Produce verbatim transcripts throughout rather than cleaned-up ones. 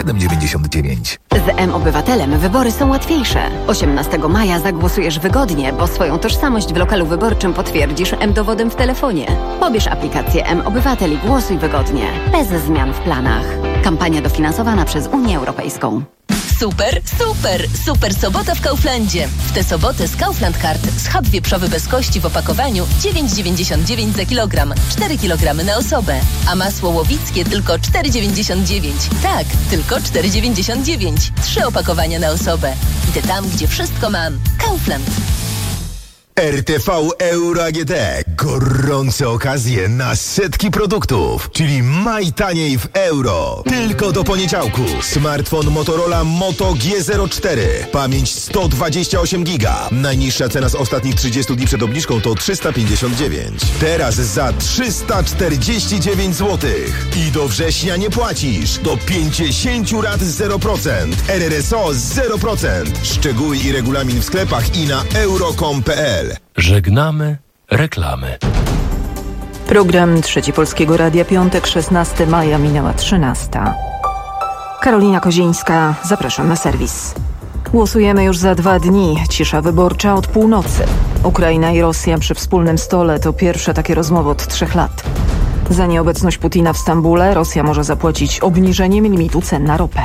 siedem dziewięćdziesiąt dziewięć. Z M-Obywatelem wybory są łatwiejsze. osiemnastego maja zagłosujesz wygodnie, bo swoją tożsamość w lokalu wyborczym potwierdzisz M-Dowodem w telefonie. Pobierz aplikację M-Obywatel i głosuj wygodnie, bez zmian w planach. Kampania dofinansowana przez Unię Europejską. Super, super, super sobota w Kauflandzie. W tę sobotę z Kaufland Card schab wieprzowy bez kości w opakowaniu dziewięć dziewięćdziesiąt dziewięć za kilogram, cztery kilogramy na osobę. A masło łowickie tylko cztery dziewięćdziesiąt dziewięć. Tak, tylko cztery dziewięćdziesiąt dziewięć. Trzy opakowania na osobę. Idę tam, gdzie wszystko mam. Kaufland. R T V Euro A G D. Gorące okazje na setki produktów, czyli maj taniej w euro. Tylko do poniedziałku. Smartfon Motorola Moto G zero cztery. Pamięć sto dwadzieścia osiem giga. Najniższa cena z ostatnich trzydziestu dni przed obniżką to trzysta pięćdziesiąt dziewięć. Teraz za trzysta czterdzieści dziewięć złotych. I do września nie płacisz. Do pięćdziesiąt rat zero procent. R R S O zero procent. Szczegóły i regulamin w sklepach i na euro kropka com kropka p l. Żegnamy reklamy. Program Trzeci Polskiego Radia, piątek, szesnastego maja, minęła trzynasta. Karolina Kozińska, zapraszam na serwis. Głosujemy już za dwa dni. Cisza wyborcza od północy. Ukraina i Rosja przy wspólnym stole to pierwsze takie rozmowy od trzech lat. Za nieobecność Putina w Stambule Rosja może zapłacić obniżeniem limitu cen na ropę.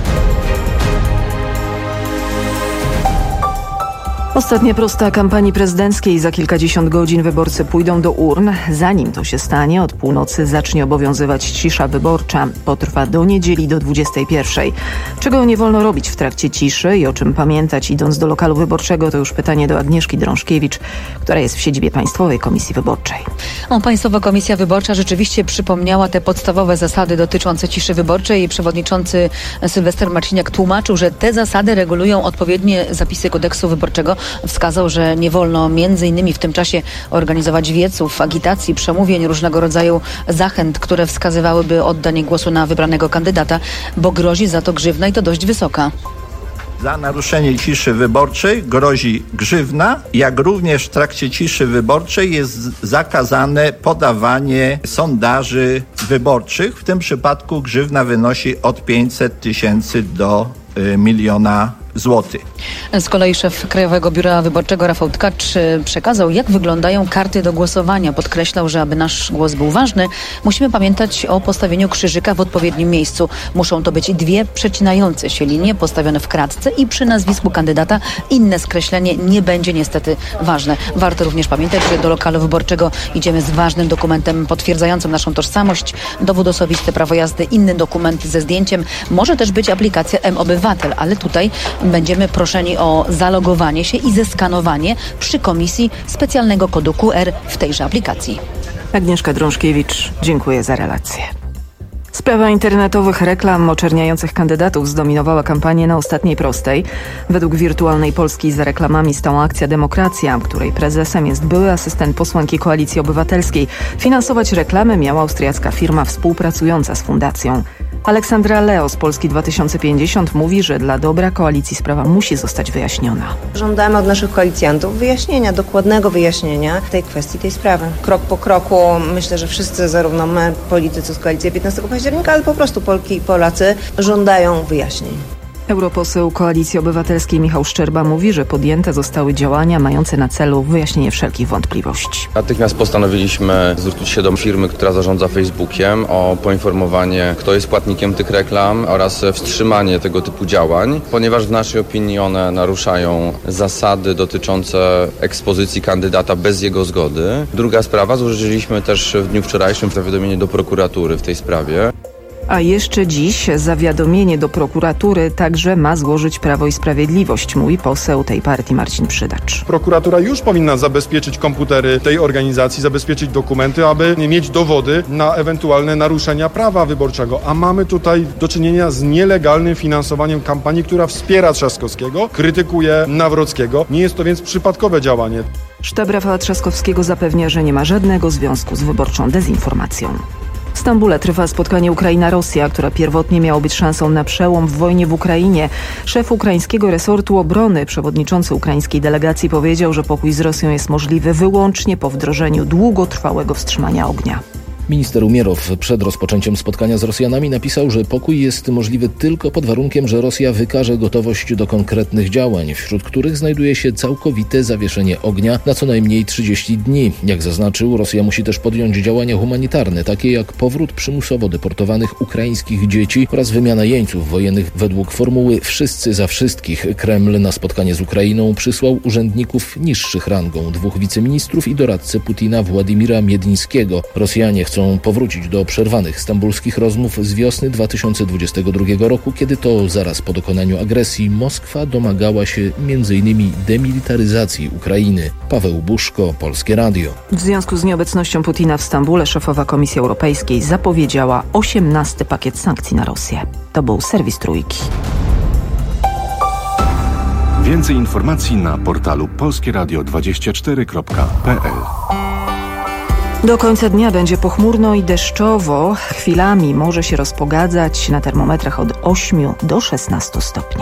Ostatnia prosta kampanii prezydenckiej. Za kilkadziesiąt godzin wyborcy pójdą do urn. Zanim to się stanie, od północy zacznie obowiązywać cisza wyborcza. Potrwa do niedzieli do dwudziestej pierwszej. Czego nie wolno robić w trakcie ciszy i o czym pamiętać idąc do lokalu wyborczego, to już pytanie do Agnieszki Drążkiewicz, która jest w siedzibie Państwowej Komisji Wyborczej. O, Państwowa Komisja Wyborcza rzeczywiście przypomniała te podstawowe zasady dotyczące ciszy wyborczej i przewodniczący Sylwester Marciniak tłumaczył, że te zasady regulują odpowiednie zapisy kodeksu wyborczego. Wskazał, że nie wolno między innymi w tym czasie organizować wieców, agitacji, przemówień, różnego rodzaju zachęt, które wskazywałyby oddanie głosu na wybranego kandydata, bo grozi za to grzywna i to dość wysoka. Za naruszenie ciszy wyborczej grozi grzywna, jak również w trakcie ciszy wyborczej jest zakazane podawanie sondaży wyborczych. W tym przypadku grzywna wynosi od pięćset tysięcy do y, miliona złotych. Z kolei szef Krajowego Biura Wyborczego Rafał Tkacz przekazał, jak wyglądają karty do głosowania. Podkreślał, że aby nasz głos był ważny, musimy pamiętać o postawieniu krzyżyka w odpowiednim miejscu. Muszą to być dwie przecinające się linie postawione w kratce i przy nazwisku kandydata inne skreślenie nie będzie niestety ważne. Warto również pamiętać, że do lokalu wyborczego idziemy z ważnym dokumentem potwierdzającym naszą tożsamość, dowód osobisty, prawo jazdy, inny dokument ze zdjęciem. Może też być aplikacja M-Obywatel, ale tutaj będziemy proszeni o zalogowanie się i zeskanowanie przy komisji specjalnego kodu Q R w tejże aplikacji. Agnieszka Drążkiewicz, dziękuję za relację. Sprawa internetowych reklam oczerniających kandydatów zdominowała kampanię na ostatniej prostej. Według Wirtualnej Polski za reklamami stała akcja Demokracja, której prezesem jest były asystent posłanki Koalicji Obywatelskiej. Finansować reklamy miała austriacka firma współpracująca z fundacją. Aleksandra Leo z Polski dwa tysiące pięćdziesiąt mówi, że dla dobra koalicji sprawa musi zostać wyjaśniona. Żądamy od naszych koalicjantów wyjaśnienia, dokładnego wyjaśnienia tej kwestii, tej sprawy. Krok po kroku myślę, że wszyscy, zarówno my, politycy z koalicji piętnastego października, ale po prostu Polki i Polacy żądają wyjaśnień. Europoseł Koalicji Obywatelskiej Michał Szczerba mówi, że podjęte zostały działania mające na celu wyjaśnienie wszelkich wątpliwości. Natychmiast postanowiliśmy zwrócić się do firmy, która zarządza Facebookiem, o poinformowanie, kto jest płatnikiem tych reklam oraz wstrzymanie tego typu działań, ponieważ w naszej opinii one naruszają zasady dotyczące ekspozycji kandydata bez jego zgody. Druga sprawa, złożyliśmy też w dniu wczorajszym zawiadomienie do prokuratury w tej sprawie. A jeszcze dziś zawiadomienie do prokuratury także ma złożyć Prawo i Sprawiedliwość, mówi poseł tej partii Marcin Przydacz. Prokuratura już powinna zabezpieczyć komputery tej organizacji, zabezpieczyć dokumenty, aby mieć dowody na ewentualne naruszenia prawa wyborczego. A mamy tutaj do czynienia z nielegalnym finansowaniem kampanii, która wspiera Trzaskowskiego, krytykuje Nawrockiego. Nie jest to więc przypadkowe działanie. Sztab Rafała Trzaskowskiego zapewnia, że nie ma żadnego związku z wyborczą dezinformacją. W Stambule trwa spotkanie Ukraina-Rosja, która pierwotnie miało być szansą na przełom w wojnie w Ukrainie. Szef ukraińskiego resortu obrony, przewodniczący ukraińskiej delegacji powiedział, że pokój z Rosją jest możliwy wyłącznie po wdrożeniu długotrwałego wstrzymania ognia. Minister Umierow przed rozpoczęciem spotkania z Rosjanami napisał, że pokój jest możliwy tylko pod warunkiem, że Rosja wykaże gotowość do konkretnych działań, wśród których znajduje się całkowite zawieszenie ognia na co najmniej trzydzieści dni. Jak zaznaczył, Rosja musi też podjąć działania humanitarne, takie jak powrót przymusowo deportowanych ukraińskich dzieci oraz wymiana jeńców wojennych według formuły wszyscy za wszystkich. Kreml na spotkanie z Ukrainą przysłał urzędników niższych rangą, dwóch wiceministrów i doradcę Putina Władimira Miedlińskiego. Rosjanie chcą powrócić do przerwanych stambulskich rozmów z wiosny dwa tysiące dwudziestego drugiego roku, kiedy to zaraz po dokonaniu agresji Moskwa domagała się między innymi demilitaryzacji Ukrainy. Paweł Buszko, Polskie Radio. W związku z nieobecnością Putina w Stambule szefowa Komisji Europejskiej zapowiedziała osiemnasty pakiet sankcji na Rosję. To był serwis Trójki. Więcej informacji na portalu polskieradio dwadzieścia cztery kropka p l. Do końca dnia będzie pochmurno i deszczowo. Chwilami może się rozpogadzać na termometrach od ośmiu do szesnastu stopni.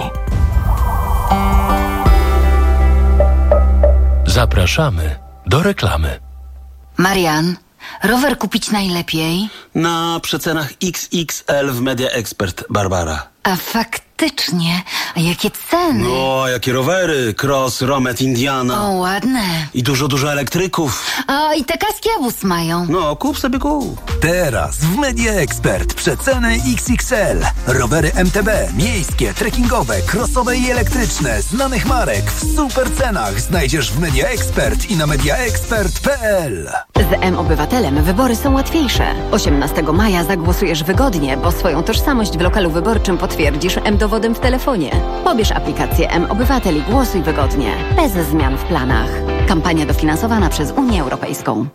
Zapraszamy do reklamy. Marian, rower kupić najlepiej? Na przecenach X X L w Media Expert, Barbara. A faktycznie, a jakie ceny? No, jakie rowery, Cross, Romet, Indiana. O, ładne. I dużo, dużo elektryków. A i te kaski Abus mają. No, kup sobie kup. Teraz w Media Expert przeceny X X L. Rowery M T B, miejskie, trekkingowe, crossowe i elektryczne, znanych marek w super cenach znajdziesz w Media Expert i na mediaexpert kropka p l. Z M-Obywatelem wybory są łatwiejsze. osiemnastego maja zagłosujesz wygodnie, bo swoją tożsamość w lokalu wyborczym potwierdzisz M-Dowodem w telefonie. Pobierz aplikację M-Obywatel i głosuj wygodnie, bez zmian w planach. Kampania dofinansowana przez Unię Europejską.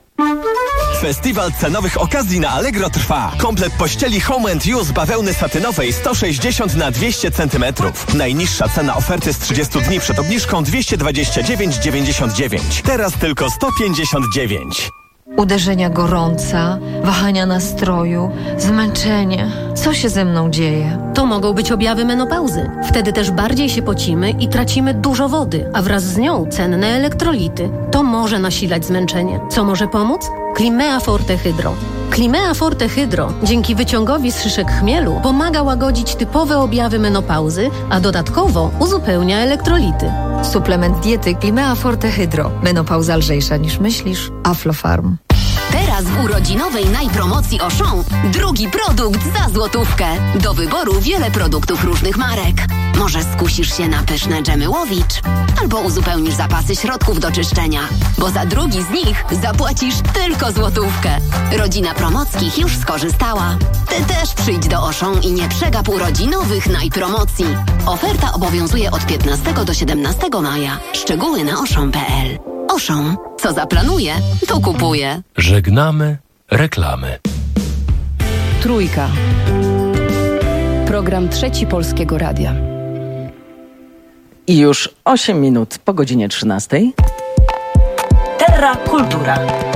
Festiwal cenowych okazji na Allegro trwa. Komplet pościeli Home and Use bawełny satynowej sto sześćdziesiąt na dwieście centymetrów. Najniższa cena oferty z trzydziestu dni przed obniżką dwieście dwadzieścia dziewięć dziewięćdziesiąt dziewięć. Teraz tylko sto pięćdziesiąt dziewięć. Uderzenia gorąca, wahania nastroju, zmęczenie. Co się ze mną dzieje? To mogą być objawy menopauzy. Wtedy też bardziej się pocimy i tracimy dużo wody, a wraz z nią cenne elektrolity. To może nasilać zmęczenie. Co może pomóc? Climea Forte Hydro. Climea Forte Hydro dzięki wyciągowi z szyszek chmielu pomaga łagodzić typowe objawy menopauzy, a dodatkowo uzupełnia elektrolity. Suplement diety Climea Forte Hydro. Menopauza lżejsza niż myślisz. Aflofarm. Teraz w urodzinowej najpromocji Auchan drugi produkt za złotówkę. Do wyboru wiele produktów różnych marek. Może skusisz się na pyszne dżemy Łowicz, albo uzupełnisz zapasy środków do czyszczenia, bo za drugi z nich zapłacisz tylko złotówkę. Rodzina Promockich już skorzystała. Ty też przyjdź do Auchan i nie przegap urodzinowych najpromocji. Oferta obowiązuje od piętnastego do siedemnastego maja. Szczegóły na auchan kropka p l. Auchan. Co zaplanuje, to kupuje. Żegnamy reklamy. Trójka. Program Trzeci Polskiego Radia. I już osiem minut po godzinie trzynastej. Terra Kultura.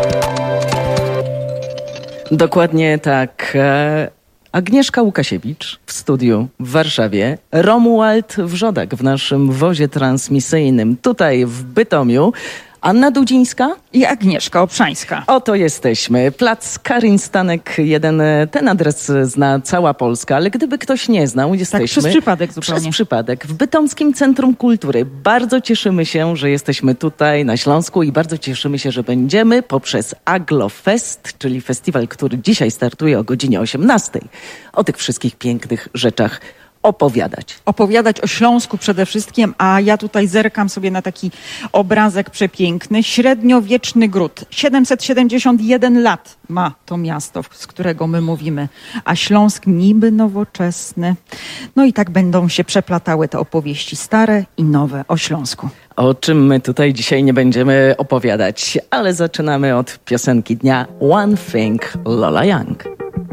Dokładnie tak. Agnieszka Łukasiewicz w studiu w Warszawie, Romuald Wrzodak w naszym wozie transmisyjnym tutaj w Bytomiu, Anna Dudzińska i Agnieszka Obszańska. Oto jesteśmy. Plac Karin Stanek jeden. Ten adres zna cała Polska, ale gdyby ktoś nie znał, jesteśmy... Tak, przez przypadek zupełnie. Przez przypadek. W Bytomskim Centrum Kultury. Bardzo cieszymy się, że jesteśmy tutaj na Śląsku i bardzo cieszymy się, że będziemy poprzez Aglofest, czyli festiwal, który dzisiaj startuje o godzinie osiemnastej, o tych wszystkich pięknych rzeczach opowiadać. Opowiadać o Śląsku przede wszystkim, a ja tutaj zerkam sobie na taki obrazek przepiękny. Średniowieczny gród. siedemset siedemdziesiąt jeden lat ma to miasto, z którego my mówimy, a Śląsk niby nowoczesny. No i tak będą się przeplatały te opowieści stare i nowe o Śląsku. O czym my tutaj dzisiaj nie będziemy opowiadać, ale zaczynamy od piosenki dnia One Thing, Lola Young.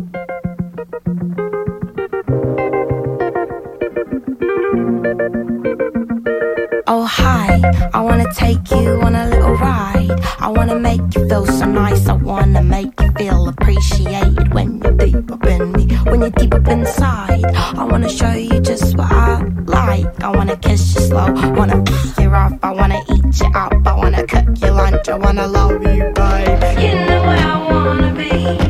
Oh hi, I wanna take you on a little ride. I wanna make you feel so nice. I wanna make you feel appreciated when you're deep up in me, when you're deep up inside. I wanna show you just what I like. I wanna kiss you slow, wanna pick you up. I wanna eat you up, I wanna cook your lunch. I wanna love you, babe. You know where I wanna be.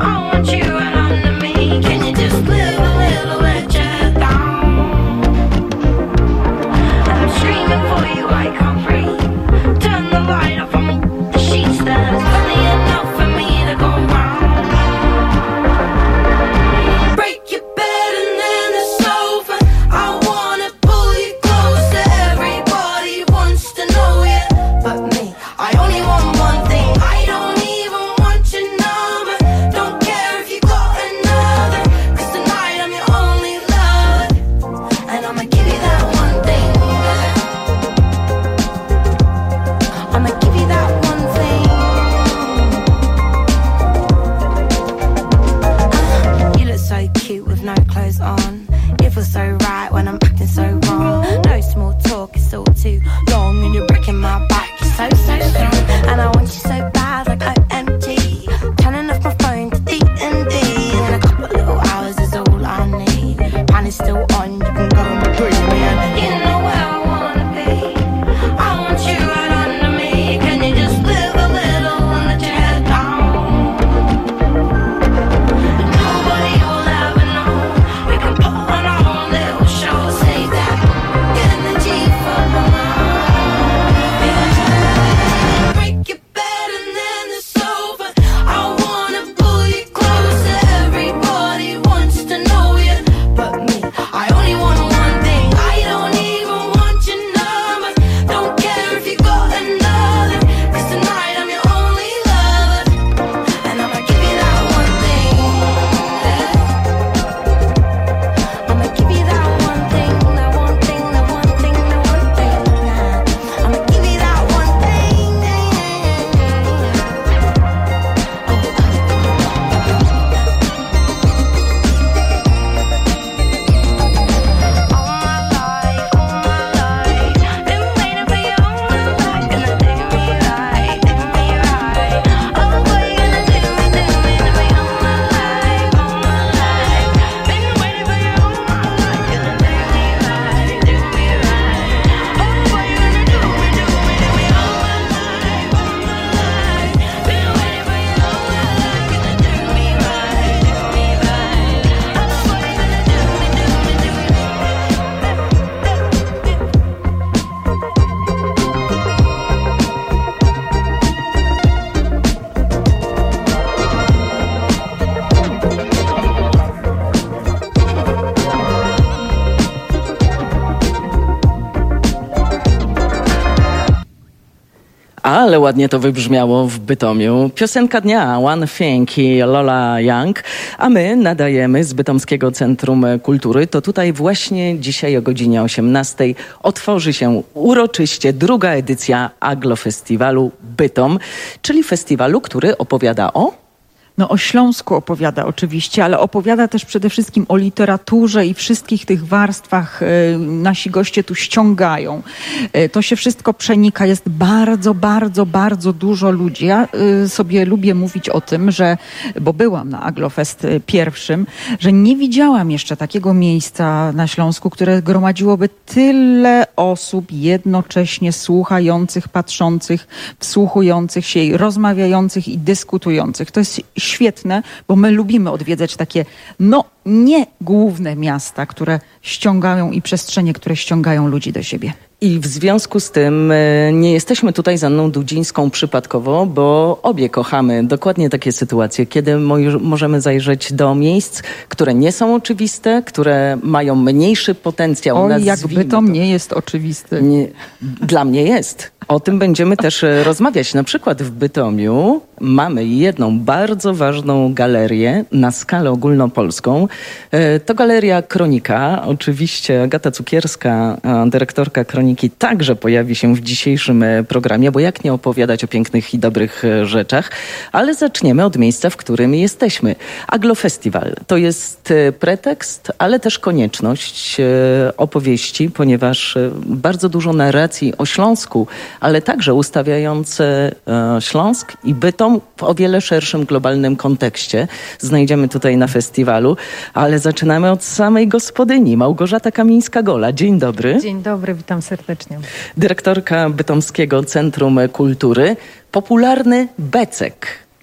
Ale ładnie to wybrzmiało w Bytomiu. Piosenka dnia One Thing i Lola Young, a my nadajemy z Bytomskiego Centrum Kultury. To tutaj właśnie dzisiaj o godzinie osiemnastej otworzy się uroczyście druga edycja Aglofestiwalu Bytom, czyli festiwalu, który opowiada o... No o Śląsku opowiada oczywiście, ale opowiada też przede wszystkim o literaturze i wszystkich tych warstwach y, nasi goście tu ściągają. Y, to się wszystko przenika, jest bardzo, bardzo, bardzo dużo ludzi. Ja y, sobie lubię mówić o tym, że, bo byłam na Aglofest pierwszym, że nie widziałam jeszcze takiego miejsca na Śląsku, które gromadziłoby tyle osób jednocześnie słuchających, patrzących, wsłuchujących się, rozmawiających i dyskutujących. To jest świetne, bo my lubimy odwiedzać takie, no nie główne miasta, które ściągają i przestrzenie, które ściągają ludzi do siebie. I w związku z tym nie jesteśmy tutaj z Anną Dudzińską przypadkowo, bo obie kochamy dokładnie takie sytuacje, kiedy mo- możemy zajrzeć do miejsc, które nie są oczywiste, które mają mniejszy potencjał. Oj, jakby to nie jest oczywiste. Nie, dla mnie jest. O tym będziemy też rozmawiać. Na przykład w Bytomiu mamy jedną bardzo ważną galerię na skalę ogólnopolską. To Galeria Kronika. Oczywiście Agata Cukierska, dyrektorka Kroniki, także pojawi się w dzisiejszym programie, bo jak nie opowiadać o pięknych i dobrych rzeczach. Ale zaczniemy od miejsca, w którym jesteśmy. Aglofestiwal to jest pretekst, ale też konieczność opowieści, ponieważ bardzo dużo narracji o Śląsku, ale także ustawiające Śląsk i Bytom w o wiele szerszym globalnym kontekście znajdziemy tutaj na festiwalu. Ale zaczynamy od samej gospodyni. Małgorzata Kamińska-Gola. Dzień dobry. Dzień dobry, witam serdecznie. Dyrektorka Bytomskiego Centrum Kultury. Popularny becek.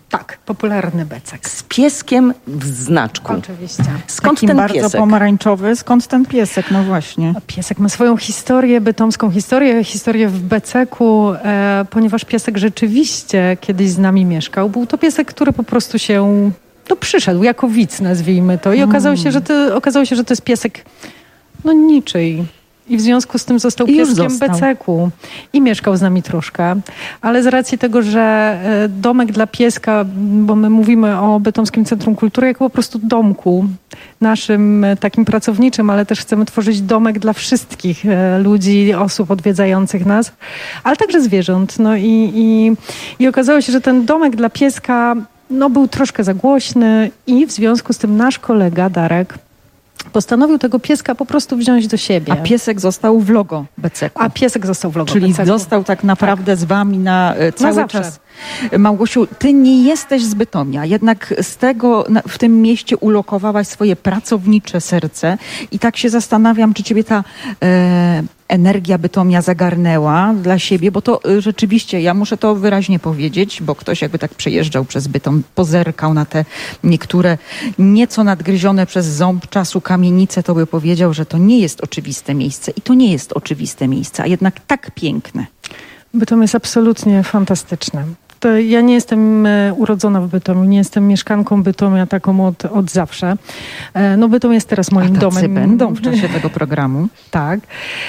Tak, popularny becek. Z pieskiem w znaczku. Oczywiście. Skąd Takim ten bardzo piesek? pomarańczowy. Skąd ten piesek? No właśnie. A piesek ma swoją historię, bytomską historię, historię w beceku, e, ponieważ piesek rzeczywiście kiedyś z nami mieszkał. Był to piesek, który po prostu się no, przyszedł jako widz, nazwijmy to. I Mm. okazało się, że to, okazało się, że to jest piesek no niczyj. I w związku z tym został I już pieskiem został. beceku i mieszkał z nami troszkę. Ale z racji tego, że e, domek dla pieska, bo my mówimy o Bytomskim Centrum Kultury jako po prostu domku naszym e, takim pracowniczym, ale też chcemy tworzyć domek dla wszystkich e, ludzi, osób odwiedzających nas, ale także zwierząt. No i, i, i okazało się, że ten domek dla pieska no, był troszkę za głośny i w związku z tym nasz kolega Darek postanowił tego pieska po prostu wziąć do siebie. A piesek został w logo beceku. A piesek został w logo Czyli beceku. został tak naprawdę z wami na e, cały zawsze. czas. Małgosiu, ty nie jesteś z Bytomia, jednak z tego na, w tym mieście ulokowałaś swoje pracownicze serce i tak się zastanawiam, czy ciebie ta e, energia Bytomia zagarnęła dla siebie, bo to e, rzeczywiście, ja muszę to wyraźnie powiedzieć, bo ktoś jakby tak przejeżdżał przez Bytom, pozerkał na te niektóre nieco nadgryzione przez ząb czasu kamienice, to by powiedział, że to nie jest oczywiste miejsce i to nie jest oczywiste miejsce, a jednak tak piękne. Bytom jest absolutnie fantastyczny. To ja nie jestem e, urodzona w Bytomiu, nie jestem mieszkanką Bytomia taką od, od zawsze. E, no Bytom jest teraz moim A tacy domem. będą w czasie tego programu. Tak.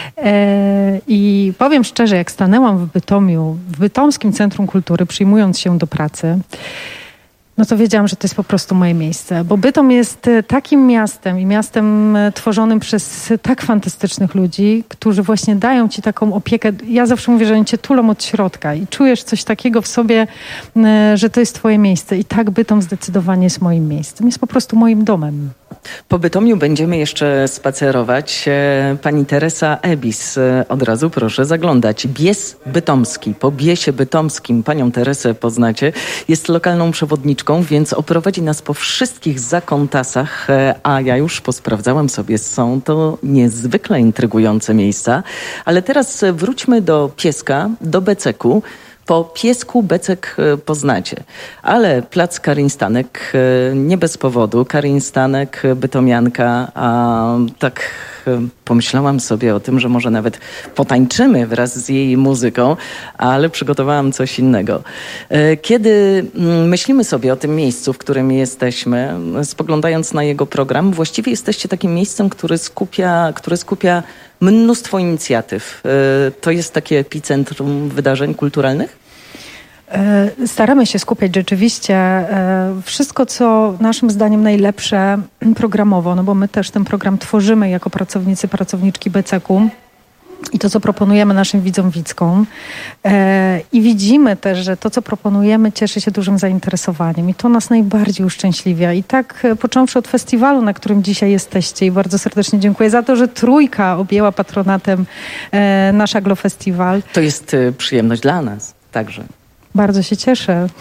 E, I powiem szczerze, jak stanęłam w Bytomiu, w Bytomskim Centrum Kultury, przyjmując się do pracy, no to wiedziałam, że to jest po prostu moje miejsce. Bo Bytom jest e, takim miastem i miastem e, tworzonym przez tak fantastycznych ludzi, którzy właśnie dają ci taką opiekę. Ja zawsze mówię, że oni cię tulą od środka i czujesz coś takiego w sobie, e, że to jest twoje miejsce. I tak Bytom zdecydowanie jest moim miejscem. Jest po prostu moim domem. Po Bytomiu będziemy jeszcze spacerować. E, Pani Teresa Ebis, e, od razu proszę zaglądać. Bies Bytomski. Po Biesie Bytomskim panią Teresę poznacie. Jest lokalną przewodniczką, więc oprowadzi nas po wszystkich zakątasach, e, a ja już posprawdzałam sobie. Są to niezwykle intrygujące miejsca. Ale teraz e, wróćmy do pieska, do beceku. Po piesku becek e, poznacie, ale plac Karin Stanek e, nie bez powodu. Karin Stanek, e, bytomianka, a tak e, pomyślałam sobie o tym, że może nawet potańczymy wraz z jej muzyką, ale przygotowałam coś innego. E, Kiedy mm, myślimy sobie o tym miejscu, w którym jesteśmy, spoglądając na jego program, właściwie jesteście takim miejscem, który skupia, które skupia mnóstwo inicjatyw. E, To jest takie epicentrum wydarzeń kulturalnych? E, Staramy się skupiać rzeczywiście e, wszystko, co naszym zdaniem najlepsze programowo, no bo my też ten program tworzymy jako pracownicy, pracowniczki beceku. I to, co proponujemy naszym widzom, widzkom. E, I widzimy też, że to, co proponujemy, cieszy się dużym zainteresowaniem. I to nas najbardziej uszczęśliwia. I tak e, począwszy od festiwalu, na którym dzisiaj jesteście, i bardzo serdecznie dziękuję za to, że Trójka objęła patronatem e, nasz Aglofestiwal. To jest e, przyjemność dla nas także. Bardzo się cieszę.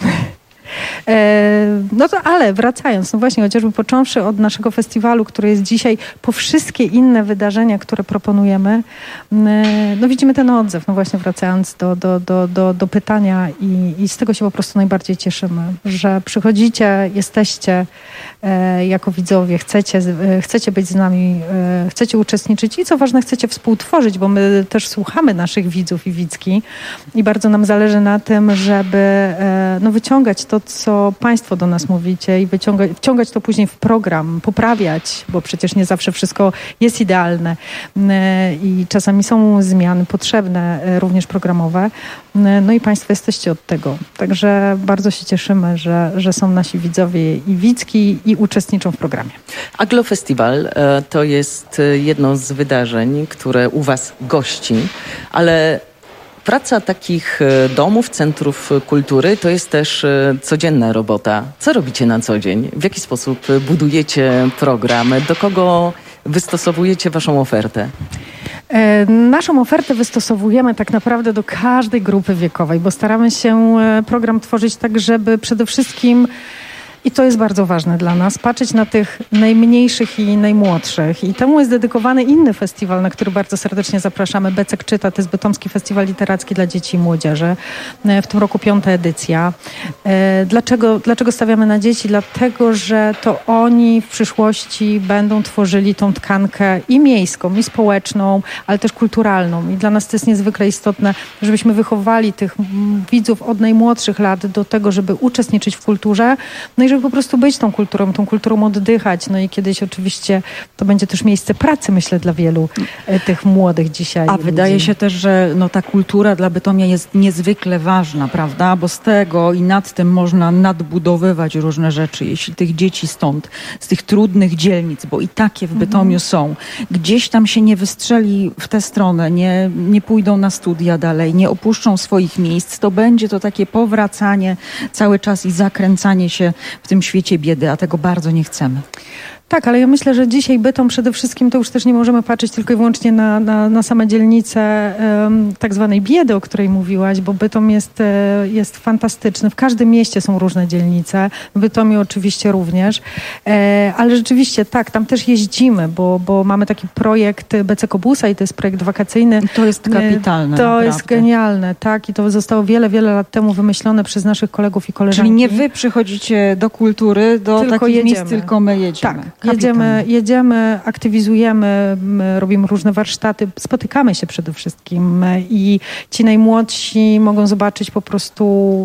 E, no to ale wracając, no właśnie chociażby począwszy od naszego festiwalu, który jest dzisiaj, po wszystkie inne wydarzenia, które proponujemy, e, no widzimy ten odzew. No właśnie wracając do, do, do, do, do pytania i, i z tego się po prostu najbardziej cieszymy, że przychodzicie, jesteście e, jako widzowie, chcecie, e, chcecie być z nami, e, chcecie uczestniczyć i co ważne, chcecie współtworzyć, bo my też słuchamy naszych widzów i widzki i bardzo nam zależy na tym, żeby e, no, wyciągać to, co państwo do nas mówicie i wyciągać, wciągać to później w program, poprawiać, bo przecież nie zawsze wszystko jest idealne i czasami są zmiany potrzebne, również programowe. No i państwo jesteście od tego. Także bardzo się cieszymy, że, że są nasi widzowie i widzki i uczestniczą w programie. Aglofestiwal to jest jedno z wydarzeń, które u was gości, ale praca takich domów, centrów kultury to jest też codzienna robota. Co robicie na co dzień? W jaki sposób budujecie program? Do kogo wystosowujecie waszą ofertę? Naszą ofertę wystosowujemy tak naprawdę do każdej grupy wiekowej, bo staramy się program tworzyć tak, żeby przede wszystkim I to jest bardzo ważne dla nas, patrzeć na tych najmniejszych i najmłodszych. I temu jest dedykowany inny festiwal, na który bardzo serdecznie zapraszamy. Becek Czyta, to jest Bytomski Festiwal Literacki dla Dzieci i Młodzieży. W tym roku piąta edycja. Dlaczego, dlaczego stawiamy na dzieci? Dlatego, że to oni w przyszłości będą tworzyli tą tkankę i miejską, i społeczną, ale też kulturalną. I dla nas to jest niezwykle istotne, żebyśmy wychowali tych widzów od najmłodszych lat do tego, żeby uczestniczyć w kulturze, no i żeby po prostu być tą kulturą, tą kulturą oddychać. No i kiedyś oczywiście to będzie też miejsce pracy, myślę, dla wielu tych młodych dzisiaj. A ludzi. wydaje się też, że no, ta kultura dla Bytomia jest niezwykle ważna, prawda? Bo z tego i nad tym można nadbudowywać różne rzeczy. Jeśli tych dzieci stąd, z tych trudnych dzielnic, bo i takie w Bytomiu mhm. są, gdzieś tam się nie wystrzeli w tę stronę, nie, nie pójdą na studia dalej, nie opuszczą swoich miejsc, to będzie to takie powracanie cały czas i zakręcanie się w tym świecie biedy, a tego bardzo nie chcemy. Tak, ale ja myślę, że dzisiaj Bytom przede wszystkim to już też nie możemy patrzeć tylko i wyłącznie na, na, na same dzielnice um, tak zwanej biedy, o której mówiłaś, bo Bytom jest, jest fantastyczny. W każdym mieście są różne dzielnice, w Bytomiu oczywiście również, e, ale rzeczywiście tak, tam też jeździmy, bo, bo mamy taki projekt Becekobusa i to jest projekt wakacyjny. To jest kapitalne. To naprawdę. jest genialne, tak, i to zostało wiele, wiele lat temu wymyślone przez naszych kolegów i koleżanki. Czyli nie wy przychodzicie do kultury, do tylko takich jedziemy. miejsc, tylko my jedziemy. Tak. Jedziemy, jedziemy, aktywizujemy, robimy różne warsztaty, spotykamy się przede wszystkim i ci najmłodsi mogą zobaczyć po prostu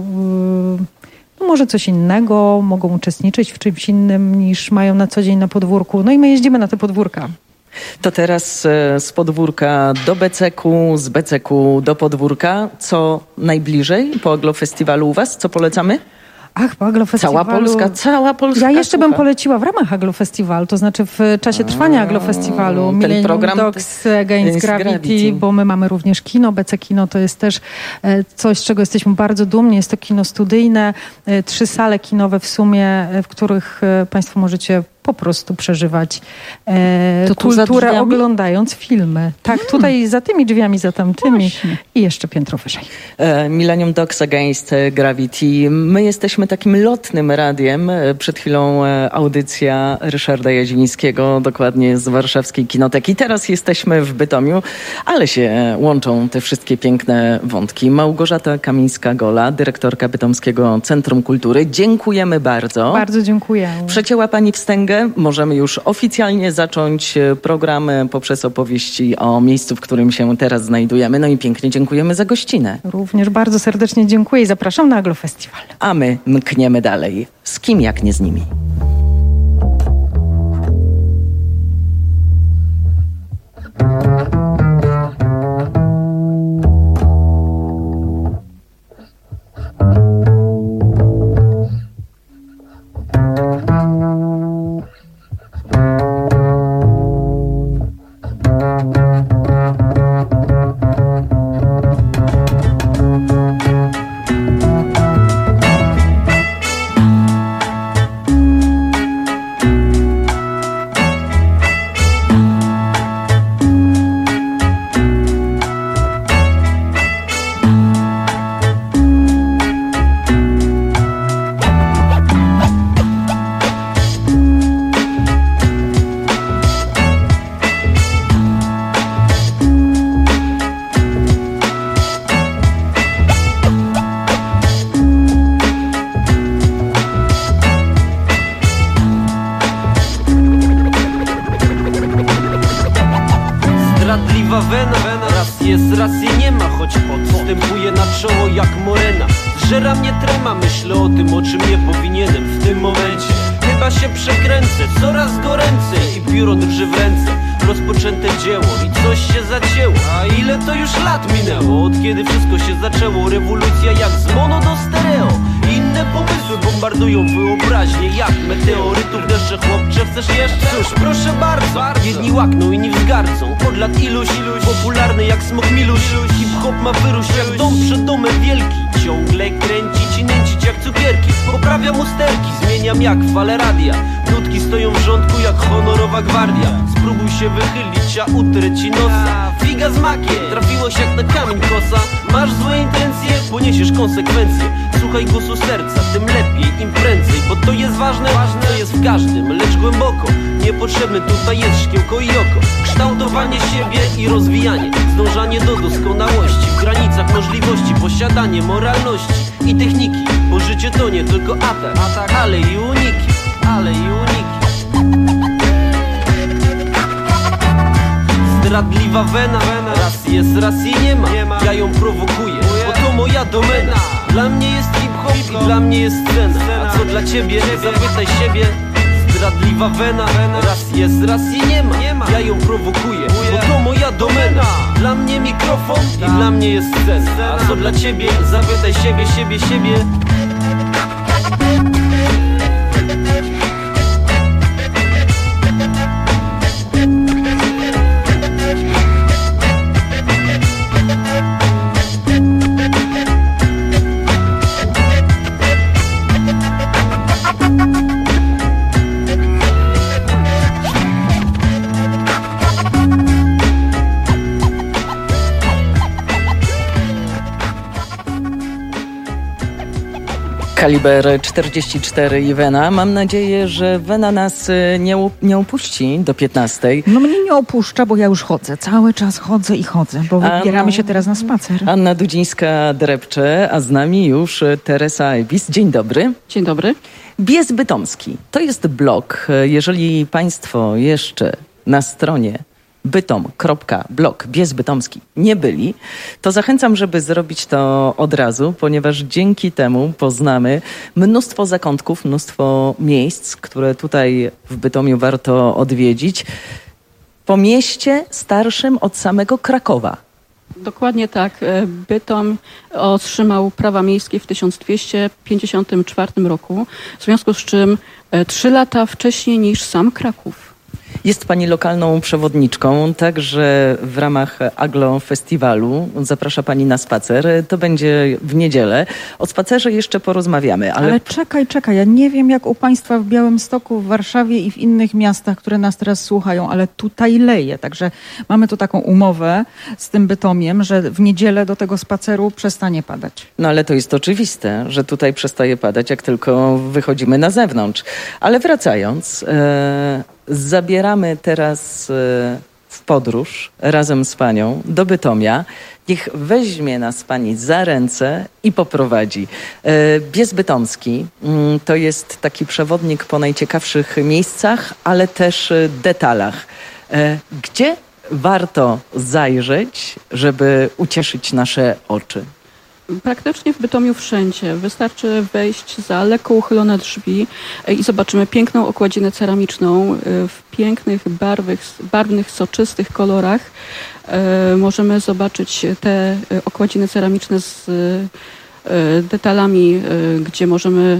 no może coś innego, mogą uczestniczyć w czymś innym niż mają na co dzień na podwórku. No i my jeździmy na te podwórka. To teraz z podwórka do Beceku, z Beceku do podwórka. Co najbliżej po Aglofestiwalu u was? Co polecamy? Ach, po Aglofestiwalu. Cała Polska, cała Polska. Ja jeszcze słucha. bym poleciła w ramach Aglofestiwalu, to znaczy w czasie trwania Aglofestiwalu ten Millennium program Dogs Against Gravity, Gravity, bo my mamy również kino. Bece Kino to jest też coś, z czego jesteśmy bardzo dumni. Jest to kino studyjne, trzy sale kinowe w sumie, w których państwo możecie po prostu przeżywać e, to kulturę oglądając filmy. Tak, hmm. tutaj za tymi drzwiami, za tamtymi Właśnie. I jeszcze piętro wyżej. E, Millennium Dogs Against Gravity. My jesteśmy takim lotnym radiem. Przed chwilą e, audycja Ryszarda Jazińskiego, dokładnie z warszawskiej Kinoteki. Teraz jesteśmy w Bytomiu, ale się łączą te wszystkie piękne wątki. Małgorzata Kamińska-Gola, dyrektorka Bytomskiego Centrum Kultury. Dziękujemy bardzo. Bardzo dziękuję. Przecięła pani wstęgę. Możemy już oficjalnie zacząć program poprzez opowieści o miejscu, w którym się teraz znajdujemy. No i pięknie dziękujemy za gościnę. Również bardzo serdecznie dziękuję i zapraszam na Aglofestiwal. A my mkniemy dalej. Z kim jak nie z nimi? jest, racji nie ma, choć podstępuje na czoło jak morena. Zżera mnie trema, myślę o tym, o czym nie powinienem w tym momencie. Chyba się przekręcę, coraz goręcej i pióro drży w ręce. Rozpoczęte dzieło i coś się zacięło. A ile to już lat minęło, od kiedy wszystko się zaczęło? Rewolucja jak z mono do stereo. Inne pomysły bombardują wyobraźnię jak meteorytów deszcze. Chłopcze, chcesz jeszcze? Cóż, proszę bardzo. Jedni łakną, inni wzgardzą. Od lat iluś, iluś popularny jak smok miluś. Hip-hop ma wyrósł jak dom przed domem wielki. Ciągle kręcić i nęcić jak cukierki. Poprawiam usterki, zmieniam jak fale radia. Nutki stoją w rządku jak honorowa gwardia. Spróbuj się wychylić, a utrę ci nosa. Figa z makiem, trafiło się jak na kamień kosa. Masz złe intencje, poniesiesz konsekwencje. Słuchaj głosu serca, tym lepiej, im prędzej. Bo to jest ważne, ważne to jest w każdym, lecz głęboko. Niepotrzebny tutaj jest szkiełko i oko. Kształtowanie siebie i rozwijanie, zdążanie do doskonałości, w granicach możliwości, posiadanie moralności i techniki. Bo życie to nie tylko atak, atak ale i uniki, ale i uniki. Zdradliwa wena, raz jest, raz jej nie ma. Ja ją prowokuję, bo to moja domena. Dla mnie jest hip-hop i dla mnie jest scena. A co dla ciebie? Zapytaj siebie. Zdradliwa wena, raz jest, raz jej nie ma. Ja ją prowokuję, bo to moja domena. Dla mnie mikrofon i dla mnie jest scena. A co dla ciebie? Zapytaj siebie, siebie, siebie. Kaliber czterdzieści cztery i Wena. Mam nadzieję, że Wena nas nie, u, nie opuści do piętnastej. No mnie nie opuszcza, bo ja już chodzę. Cały czas chodzę i chodzę, bo wybieramy Anna, się teraz na spacer. Anna Dudzińska-Drepcze, a z nami już Teresa Ebis. Dzień dobry. Dzień dobry. Biez Bytomski. To jest blog. Jeżeli Państwo jeszcze na stronie bytom kropka blog Biez Bytomski nie byli, to zachęcam, żeby zrobić to od razu, ponieważ dzięki temu poznamy mnóstwo zakątków, mnóstwo miejsc, które tutaj w Bytomiu warto odwiedzić. Po mieście starszym od samego Krakowa. Dokładnie tak. Bytom otrzymał prawa miejskie w tysiąc dwieście pięćdziesiątym czwartym roku, w związku z czym trzy lata wcześniej niż sam Kraków. Jest pani lokalną przewodniczką, także w ramach Aglo Festiwalu zaprasza pani na spacer. To będzie w niedzielę. O spacerze jeszcze porozmawiamy. Ale... ale czekaj, czekaj. Ja nie wiem jak u państwa w Białymstoku, w Warszawie i w innych miastach, które nas teraz słuchają, ale tutaj leje. Także mamy tu taką umowę z tym Bytomiem, że w niedzielę do tego spaceru przestanie padać. No ale to jest oczywiste, że tutaj przestaje padać, jak tylko wychodzimy na zewnątrz. Ale wracając... Ee... Zabieramy teraz w podróż razem z panią do Bytomia. Niech weźmie nas pani za ręce i poprowadzi. Biez Bytomski to jest taki przewodnik po najciekawszych miejscach, ale też detalach. Gdzie warto zajrzeć, żeby ucieszyć nasze oczy? Praktycznie w Bytomiu wszędzie. Wystarczy wejść za lekko uchylone drzwi i zobaczymy piękną okładzinę ceramiczną w pięknych, barwych, barwnych, soczystych kolorach. Możemy zobaczyć te okładziny ceramiczne z detalami, gdzie możemy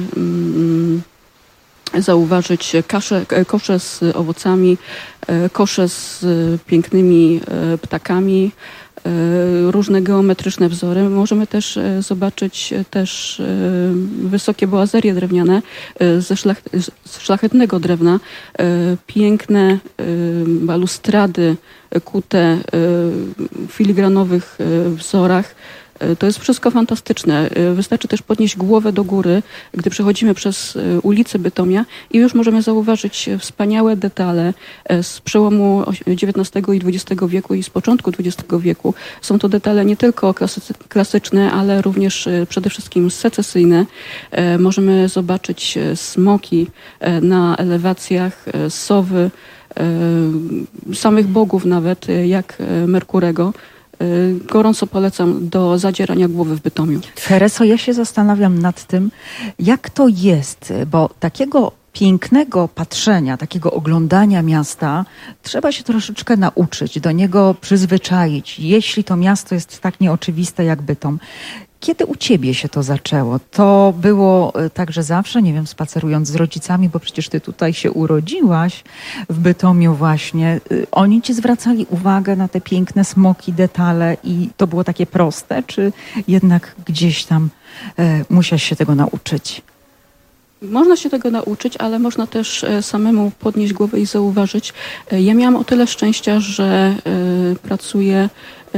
zauważyć kasze, kosze z owocami, kosze z pięknymi ptakami, różne geometryczne wzory. Możemy też zobaczyć też wysokie boazerie drewniane ze szlach, z szlachetnego drewna, piękne balustrady kute w filigranowych wzorach. To jest wszystko fantastyczne. Wystarczy też podnieść głowę do góry, gdy przechodzimy przez ulicę Bytomia i już możemy zauważyć wspaniałe detale z przełomu dziewiętnastego i dwudziestego wieku i z początku dwudziestego wieku. Są to detale nie tylko klasyczne, ale również przede wszystkim secesyjne. Możemy zobaczyć smoki na elewacjach, sowy, samych bogów nawet, jak Merkurego. Gorąco polecam do zadzierania głowy w Bytomiu. Tereso, ja się zastanawiam nad tym, jak to jest, bo takiego pięknego patrzenia, takiego oglądania miasta trzeba się troszeczkę nauczyć, do niego przyzwyczaić, jeśli to miasto jest tak nieoczywiste jak Bytom. Kiedy u ciebie się to zaczęło? To było także zawsze, nie wiem, spacerując z rodzicami, bo przecież ty tutaj się urodziłaś w Bytomiu właśnie. Oni ci zwracali uwagę na te piękne smoki, detale i to było takie proste, czy jednak gdzieś tam e, musiałaś się tego nauczyć? Można się tego nauczyć, ale można też samemu podnieść głowę i zauważyć. Ja miałam o tyle szczęścia, że pracuję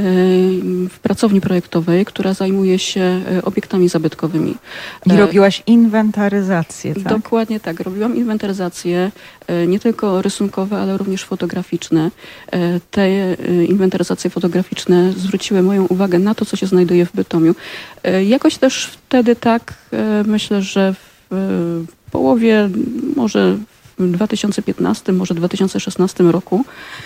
w pracowni projektowej, która zajmuje się obiektami zabytkowymi. I robiłaś inwentaryzację, tak? Dokładnie tak. Robiłam inwentaryzacje nie tylko rysunkowe, ale również fotograficzne. Te inwentaryzacje fotograficzne zwróciły moją uwagę na to, co się znajduje w Bytomiu. Jakoś też wtedy tak, myślę, że w połowie, może w dwa tysiące piętnastym, może dwa tysiące szesnastym roku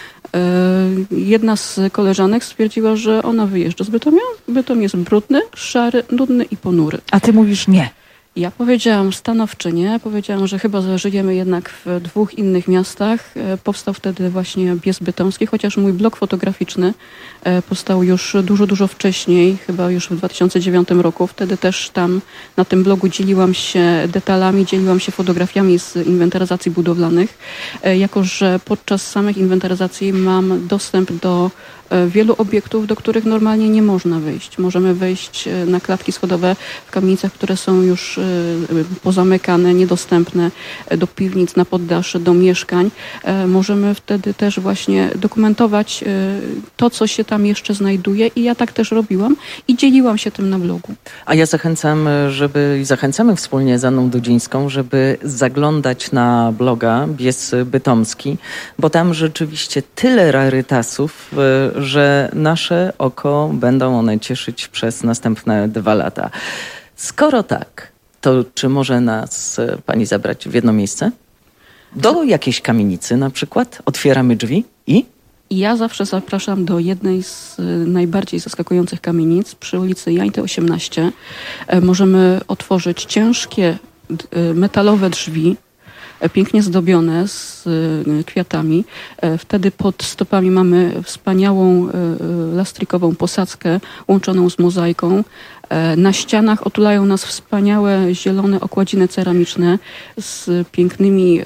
jedna z koleżanek stwierdziła, że ona wyjeżdża z Bytomia. Bytom jest brudny, szary, nudny i ponury. A ty mówisz nie. Ja powiedziałam stanowcze nie. Powiedziałam, że chyba żyjemy jednak w dwóch innych miastach. Powstał wtedy właśnie Bies Bytomski, chociaż mój blog fotograficzny powstał już dużo, dużo wcześniej, chyba już w dwa tysiące dziewiątym roku. Wtedy też tam na tym blogu dzieliłam się detalami, dzieliłam się fotografiami z inwentaryzacji budowlanych. Jako że podczas samych inwentaryzacji mam dostęp do wielu obiektów, do których normalnie nie można wyjść. Możemy wejść na klatki schodowe w kamienicach, które są już pozamykane, niedostępne, do piwnic, na poddasze, do mieszkań. Możemy wtedy też właśnie dokumentować to, co się tam jeszcze znajduje i ja tak też robiłam i dzieliłam się tym na blogu. A ja zachęcam, żeby i zachęcamy wspólnie z Anną Dudzińską, żeby zaglądać na bloga Bies Bytomski, bo tam rzeczywiście tyle rarytasów, że nasze oko będą one cieszyć przez następne dwa lata. Skoro tak, to czy może nas pani zabrać w jedno miejsce? Do jakiejś kamienicy na przykład? Otwieramy drzwi i? Ja zawsze zapraszam do jednej z najbardziej zaskakujących kamienic przy ulicy Jańty osiemnaście. Możemy otworzyć ciężkie metalowe drzwi, pięknie zdobione z kwiatami. Wtedy pod stopami mamy wspaniałą lastrikową posadzkę łączoną z mozaiką. Na ścianach otulają nas wspaniałe zielone okładziny ceramiczne z pięknymi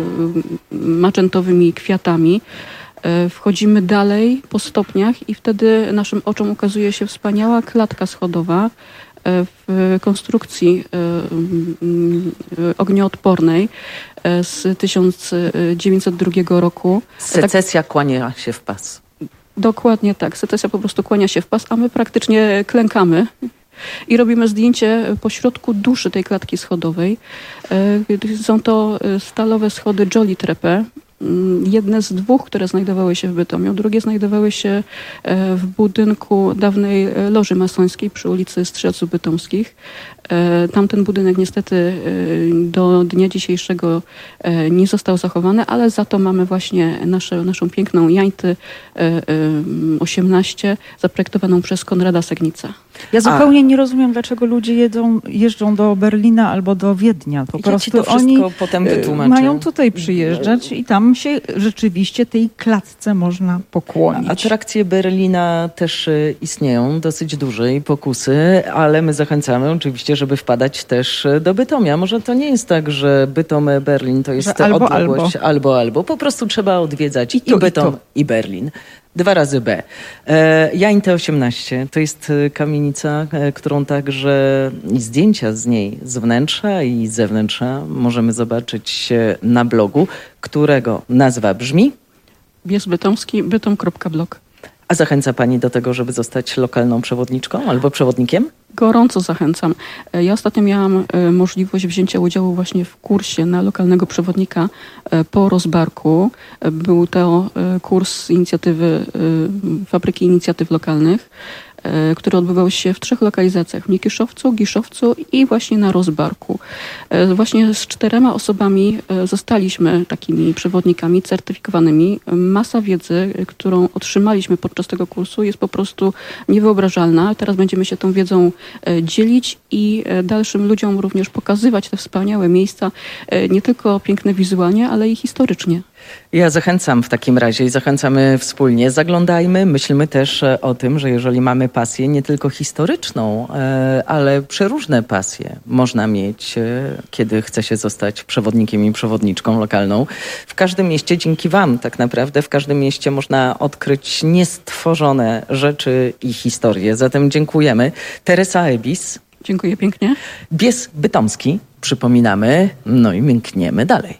magentowymi kwiatami. Wchodzimy dalej po stopniach i wtedy naszym oczom ukazuje się wspaniała klatka schodowa w konstrukcji ognioodpornej z tysiąc dziewięćset drugiego roku. Secesja tak, kłania się w pas. Dokładnie tak. Secesja po prostu kłania się w pas, a my praktycznie klękamy i robimy zdjęcie pośrodku duszy tej klatki schodowej. Są to stalowe schody Jolly Trepe. Jedne z dwóch, które znajdowały się w Bytomiu, drugie znajdowały się w budynku dawnej loży masońskiej przy ulicy Strzelców Bytomskich. Tamten budynek niestety do dnia dzisiejszego nie został zachowany, ale za to mamy właśnie nasze, naszą piękną Jańty osiemnaście zaprojektowaną przez Konrada Segnica. Ja zupełnie A. nie rozumiem, dlaczego ludzie jedzą, jeżdżą do Berlina albo do Wiednia. Po ja prostu to oni potem wytłumaczę. Mają tutaj przyjeżdżać i tam się rzeczywiście tej klatce można pokłonić. Atrakcje Berlina też istnieją, dosyć duże i pokusy, ale my zachęcamy oczywiście, żeby wpadać też do Bytomia. Może to nie jest tak, że Bytom, Berlin to jest albo, odległość albo. albo, albo. Po prostu trzeba odwiedzać i, to, i Bytom, i, i Berlin. Dwa razy B. E, Jańte osiemnaście to jest kamienica, którą także zdjęcia z niej z wnętrza i z zewnętrza możemy zobaczyć na blogu, którego nazwa brzmi Bies Bytomski, bytom kropka blog. A zachęca pani do tego, żeby zostać lokalną przewodniczką albo przewodnikiem? Gorąco zachęcam. Ja ostatnio miałam możliwość wzięcia udziału właśnie w kursie na lokalnego przewodnika po Rozbarku. Był to kurs inicjatywy, Fabryki Inicjatyw Lokalnych, który odbywał się w trzech lokalizacjach: w Miekiszowcu, Giszowcu i właśnie na Rozbarku. Właśnie z czterema osobami zostaliśmy takimi przewodnikami certyfikowanymi. Masa wiedzy, którą otrzymaliśmy podczas tego kursu, jest po prostu niewyobrażalna. Teraz będziemy się tą wiedzą dzielić i dalszym ludziom również pokazywać te wspaniałe miejsca, nie tylko piękne wizualnie, ale i historycznie. Ja zachęcam w takim razie i zachęcamy wspólnie. Zaglądajmy, myślmy też o tym, że jeżeli mamy pasję nie tylko historyczną, ale przeróżne pasje można mieć, kiedy chce się zostać przewodnikiem i przewodniczką lokalną. W każdym mieście, dzięki wam tak naprawdę, w każdym mieście można odkryć niestworzone rzeczy i historie. Zatem dziękujemy. Teresa Ebis. Dziękuję pięknie. Bies Bytomski. przypominamy, no i mkniemy dalej.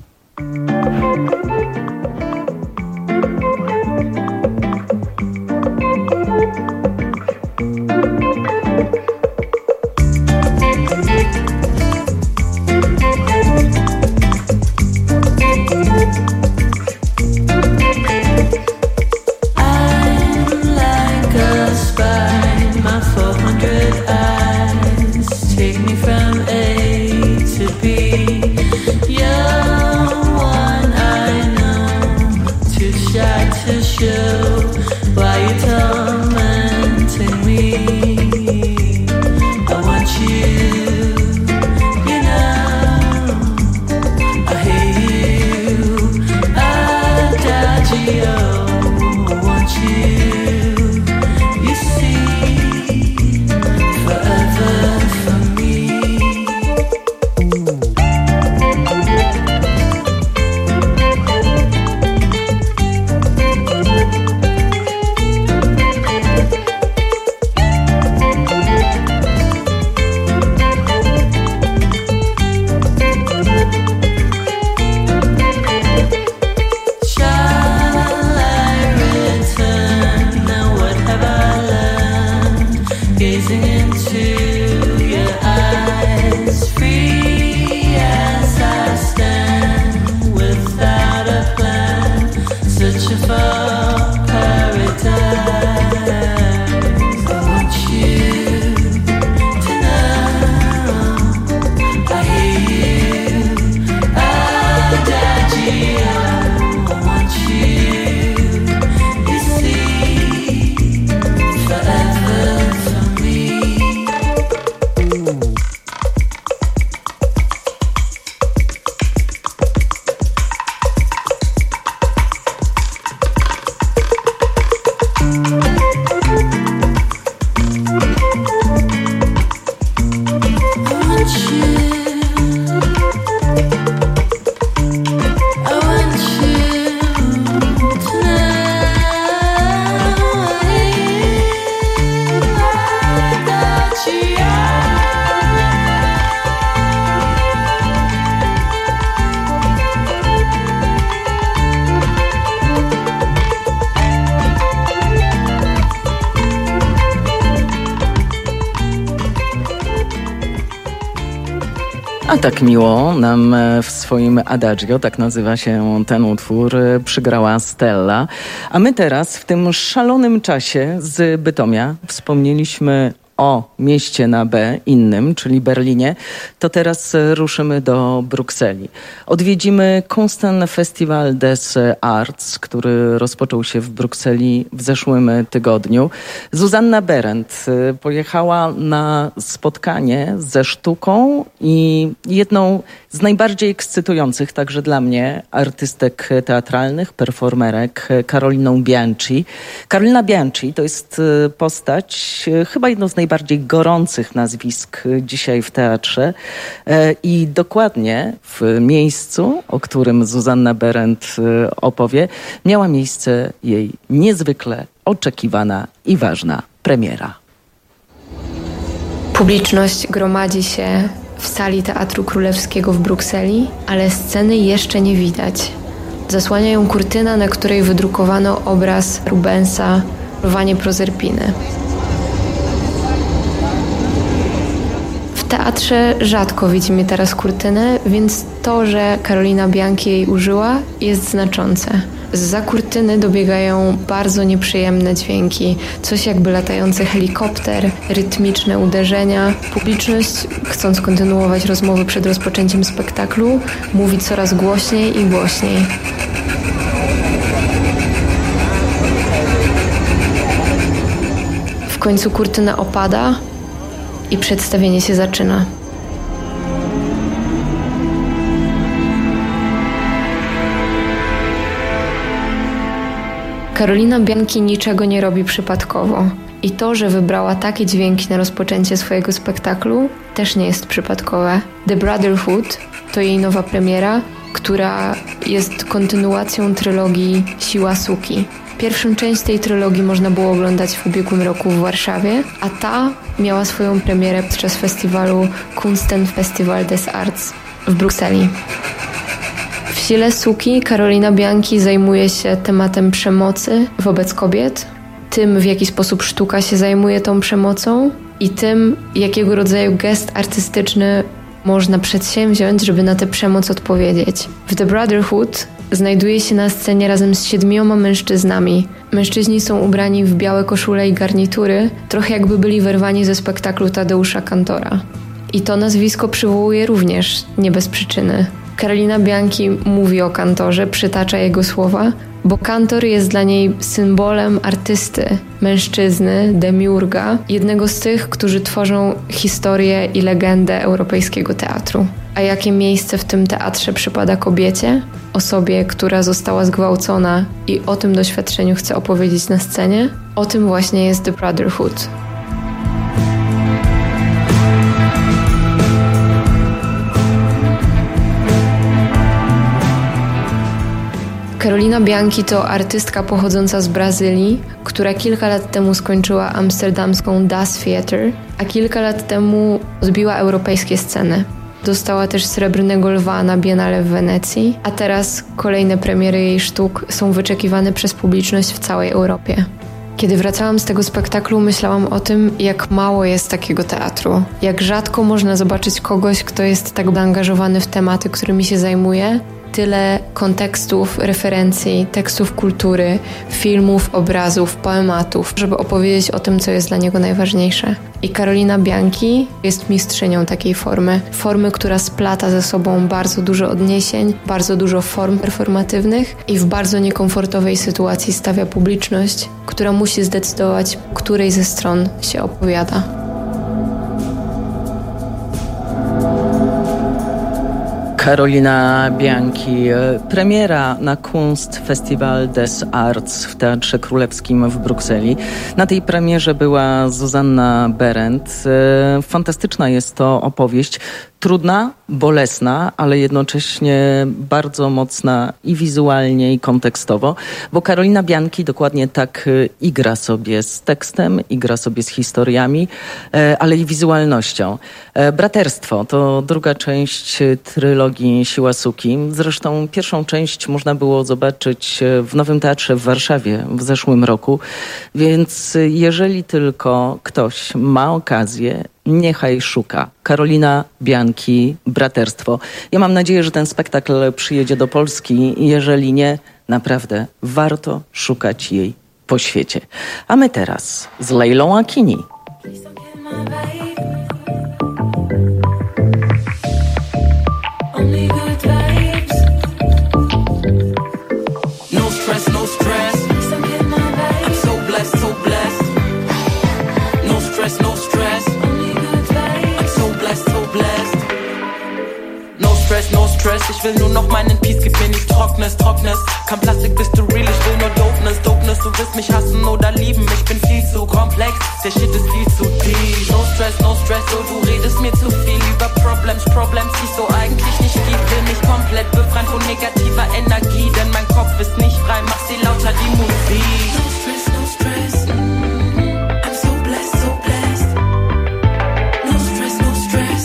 A tak miło nam w swoim Adagio, tak nazywa się ten utwór, przygrała Stella. A my teraz w tym szalonym czasie z Bytomia wspomnieliśmy o mieście na B innym, czyli Berlinie, to teraz ruszymy do Brukseli. Odwiedzimy Kunstfestival des Arts, który rozpoczął się w Brukseli w zeszłym tygodniu. Zuzanna Berendt pojechała na spotkanie ze sztuką i jedną z najbardziej ekscytujących także dla mnie artystek teatralnych, performerek, Karoliną Bianchi. Karolina Bianchi to jest postać, chyba jedno z najbardziej gorących nazwisk dzisiaj w teatrze i dokładnie w miejscu, o którym Zuzanna Berendt opowie, miała miejsce jej niezwykle oczekiwana i ważna premiera. Publiczność gromadzi się w sali Teatru Królewskiego w Brukseli, ale sceny jeszcze nie widać. Zasłania ją kurtyna, na której wydrukowano obraz Rubensa Polowanie Prozerpiny. W teatrze rzadko widzimy teraz kurtynę, więc to, że Karolina Bianchi jej użyła, jest znaczące. Zza kurtyny dobiegają bardzo nieprzyjemne dźwięki, coś jakby latający helikopter, rytmiczne uderzenia. Publiczność, chcąc kontynuować rozmowy przed rozpoczęciem spektaklu, mówi coraz głośniej i głośniej. W końcu kurtyna opada i przedstawienie się zaczyna. Karolina Bianchi niczego nie robi przypadkowo. I to, że wybrała takie dźwięki na rozpoczęcie swojego spektaklu, też nie jest przypadkowe. The Brotherhood to jej nowa premiera, która jest kontynuacją trylogii Siła Suki. Pierwszą część tej trylogii można było oglądać w ubiegłym roku w Warszawie, a ta miała swoją premierę podczas festiwalu Kunsten Festival des Arts w Brukseli. W Sile Suki Karolina Bianchi zajmuje się tematem przemocy wobec kobiet, tym, w jaki sposób sztuka się zajmuje tą przemocą i tym, jakiego rodzaju gest artystyczny można przedsięwziąć, żeby na tę przemoc odpowiedzieć. W The Brotherhood znajduje się na scenie razem z siedmioma mężczyznami. Mężczyźni są ubrani w białe koszule i garnitury, trochę jakby byli wyrwani ze spektaklu Tadeusza Kantora. I to nazwisko przywołuje również nie bez przyczyny. Karolina Bianchi mówi o Kantorze, przytacza jego słowa, bo Kantor jest dla niej symbolem artysty, mężczyzny, demiurga, jednego z tych, którzy tworzą historię i legendę europejskiego teatru. A jakie miejsce w tym teatrze przypada kobiecie? Osobie, która została zgwałcona i o tym doświadczeniu chce opowiedzieć na scenie? O tym właśnie jest The Brotherhood. Karolina Bianchi to artystka pochodząca z Brazylii, która kilka lat temu skończyła amsterdamską Das Theater, a kilka lat temu zbiła europejskie sceny. Dostała też Srebrnego Lwa na Biennale w Wenecji, a teraz kolejne premiery jej sztuk są wyczekiwane przez publiczność w całej Europie. Kiedy wracałam z tego spektaklu, myślałam o tym, jak mało jest takiego teatru. Jak rzadko można zobaczyć kogoś, kto jest tak zaangażowany w tematy, którymi się zajmuje. Tyle kontekstów, referencji, tekstów kultury, filmów, obrazów, poematów, żeby opowiedzieć o tym, co jest dla niego najważniejsze. I Karolina Bianchi jest mistrzynią takiej formy. Formy, która splata ze sobą bardzo dużo odniesień, bardzo dużo form performatywnych i w bardzo niekomfortowej sytuacji stawia publiczność, która musi zdecydować, której ze stron się opowiada. Karolina Bianchi, premiera na Kunstfestival des Arts w Teatrze Królewskim w Brukseli. Na tej premierze była Zuzanna Berendt. Fantastyczna jest to opowieść. Trudna, bolesna, ale jednocześnie bardzo mocna i wizualnie, i kontekstowo, bo Karolina Bianchi dokładnie tak igra sobie z tekstem, igra sobie z historiami, ale i wizualnością. Braterstwo to druga część trylogii Siła Suki. Zresztą pierwszą część można było zobaczyć w Nowym Teatrze w Warszawie w zeszłym roku, więc jeżeli tylko ktoś ma okazję, niechaj szuka. Karolina Bianchi, Braterstwo. Ja mam nadzieję, że ten spektakl przyjedzie do Polski. Jeżeli nie, naprawdę warto szukać jej po świecie. A my teraz z Leilą Akini. No stress, ich will nur noch meinen Peace, gib mir nichts Trockenes, Trockenes. Kein Plastik, bist du real, ich will nur Dopeness, Dopeness. Du wirst mich hassen oder lieben, ich bin viel zu komplex, der Shit ist viel zu deep. No stress, no stress, oh du redest mir zu viel über Problems, Problems, die ich so eigentlich nicht gibt. Bin ich komplett befreit von negativer Energie, denn mein Kopf ist nicht frei, mach sie lauter die Musik. No stress, no stress. I'm so blessed, so blessed. No stress, no stress.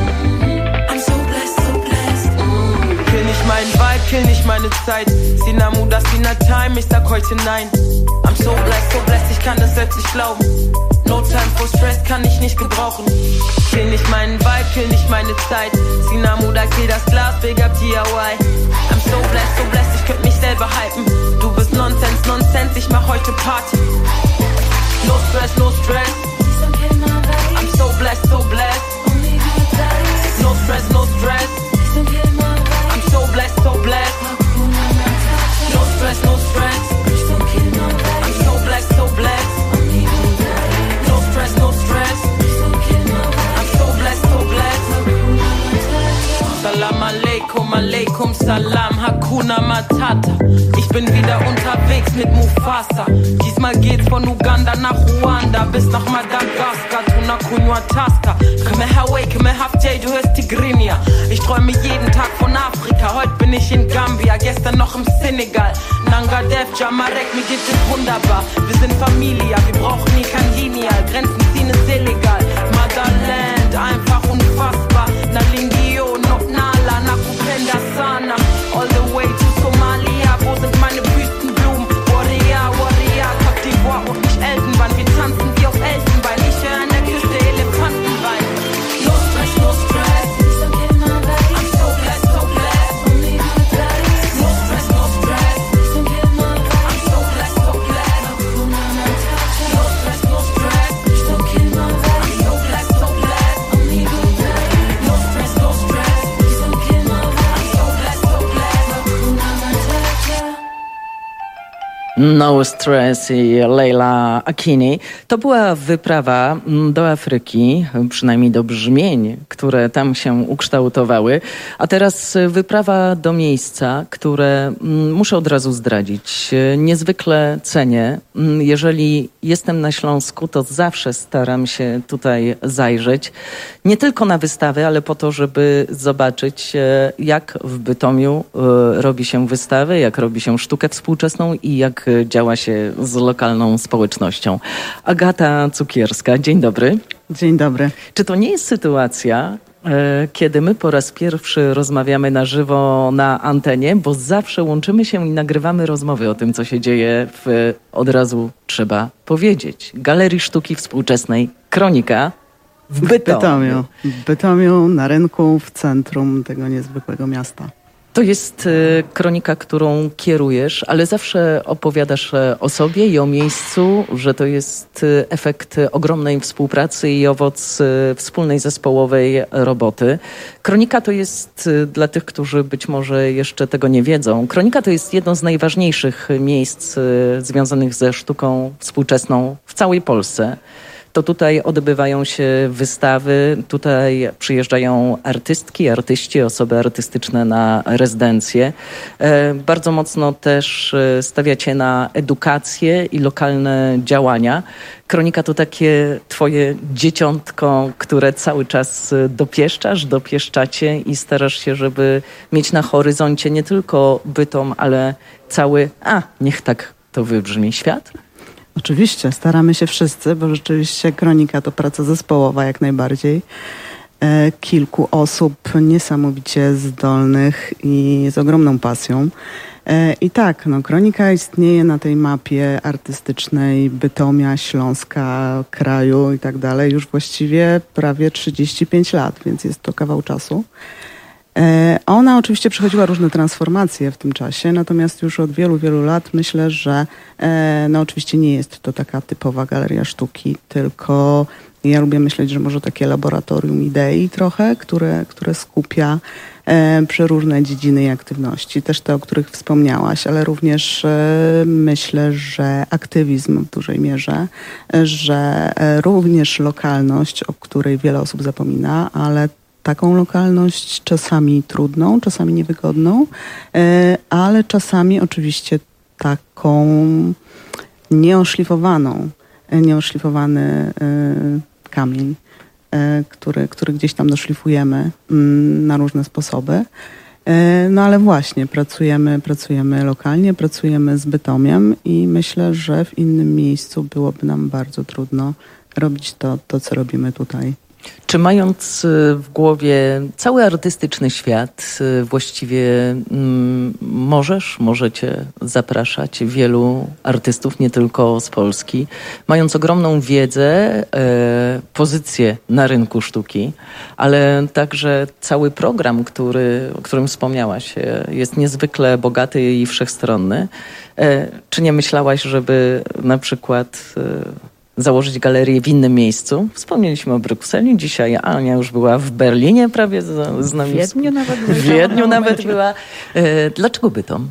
Mein Vibe, kill nicht meine Zeit. Sinamu, das Sina Time, ich sag heute nein. I'm so blessed, so blessed, ich kann das selbst nicht glauben. No time for stress, kann ich nicht gebrauchen. Kill nicht meinen Vibe, kill nicht meine Zeit. Sinamu, da kill das Glas, big up T R Y. I'm so blessed, so blessed, ich könnt mich selber hypen. Du bist Nonsense, Nonsense, ich mach heute Party. No stress, no stress. I'm so blessed, so blessed. No stress, no stress. So blessed, so blessed. No stress, no stress. I'm so blessed, so blessed. No stress, no stress. I'm so blessed, so blessed. Salam alaikum, alaikum salam, Hakuna Matata. Ich bin wieder unterwegs mit Mufasa. Diesmal geht's von Uganda nach Ruanda bis nach Madagaskar, Tuna Kunywa Taska. Komm her, Hawaii, komm her, Haftjay, du hörst Tigrinya. Ich träume jeden Tag von Afrika. Afrika, heute bin ich in Gambia, gestern noch im Senegal. Nanga Dev, Jamarek, mir geht es wunderbar. Wir sind Familie, wir brauchen nie kein Lineal. Grenzen ziehen ist illegal. Motherland, einfach unfassbar. Nalingio, Notnala, Nakupenda Sana. All the way to Somalia, wo sind meine Wüstenblumen? Warrior, Warrior, Côte d'Ivoire und nicht Elfenbein. Wir tanzen wie auf Elfenbein. Ich höre an der Küste Elefantenbein. No stress, no stress. I'm so blessed, so blessed. No stress, no stress. I'm so blessed, so blessed. No stress, no stress. I'm so blessed, so blessed. No stress, no stress. I'm so blessed, so blessed. No Stress i Leila Akini. To była wyprawa do Afryki, przynajmniej do brzmień, które tam się ukształtowały. A teraz wyprawa do miejsca, które muszę od razu zdradzić. Niezwykle cenię. Jeżeli jestem na Śląsku, to zawsze staram się tutaj zajrzeć. Nie tylko na wystawy, ale po to, żeby zobaczyć, jak w Bytomiu robi się wystawy, jak robi się sztukę współczesną i jak działa się z lokalną społecznością. Agata Cukierska, dzień dobry. Dzień dobry. Czy to nie jest sytuacja, e, kiedy my po raz pierwszy rozmawiamy na żywo na antenie, bo zawsze łączymy się i nagrywamy rozmowy o tym, co się dzieje w, od razu trzeba powiedzieć, Galerii Sztuki Współczesnej Kronika w Bytomiu. W Bytomiu, w Bytomiu na rynku, w centrum tego niezwykłego miasta. To jest y, kronika, którą kierujesz, ale zawsze opowiadasz o sobie i o miejscu, że to jest y, efekt ogromnej współpracy i owoc y, wspólnej zespołowej roboty. Kronika to jest, y, dla tych, którzy być może jeszcze tego nie wiedzą, kronika to jest jedno z najważniejszych miejsc y, związanych ze sztuką współczesną w całej Polsce. To tutaj odbywają się wystawy, tutaj przyjeżdżają artystki, artyści, osoby artystyczne na rezydencje. E, bardzo mocno też stawiacie na edukację i lokalne działania. Kronika to takie twoje dzieciątko, które cały czas dopieszczasz, dopieszczacie i starasz się, żeby mieć na horyzoncie nie tylko Bytom, ale cały, a niech tak to wybrzmi, świat? Oczywiście, staramy się wszyscy, bo rzeczywiście kronika to praca zespołowa jak najbardziej. E, kilku osób niesamowicie zdolnych i z ogromną pasją. E, I tak, no, kronika istnieje na tej mapie artystycznej Bytomia, Śląska, kraju i tak dalej już właściwie prawie trzydzieści pięć lat, więc jest to kawał czasu. Ona oczywiście przechodziła różne transformacje w tym czasie, natomiast już od wielu, wielu lat myślę, że no oczywiście nie jest to taka typowa galeria sztuki, tylko ja lubię myśleć, że może takie laboratorium idei trochę, które, które skupia przeróżne dziedziny i aktywności, też te, o których wspomniałaś, ale również myślę, że aktywizm w dużej mierze, że również lokalność, o której wiele osób zapomina, ale taką lokalność czasami trudną, czasami niewygodną, ale czasami oczywiście taką nieoszlifowaną, nieoszlifowany kamień, który, który gdzieś tam doszlifujemy na różne sposoby. No ale właśnie, pracujemy, pracujemy lokalnie, pracujemy z Bytomiem i myślę, że w innym miejscu byłoby nam bardzo trudno robić to, to co robimy tutaj. Czy mając w głowie cały artystyczny świat, właściwie mm, możesz, możecie zapraszać wielu artystów, nie tylko z Polski, mając ogromną wiedzę, e, pozycję na rynku sztuki, ale także cały program, który, o którym wspomniałaś, jest niezwykle bogaty i wszechstronny. E, czy nie myślałaś, żeby na przykład E, założyć galerię w innym miejscu? Wspomnieliśmy o Brukseli. Dzisiaj Ania już była w Berlinie prawie z, z nami. W Wiedniu nawet W Wiedniu nawet była. E, dlaczego Bytom?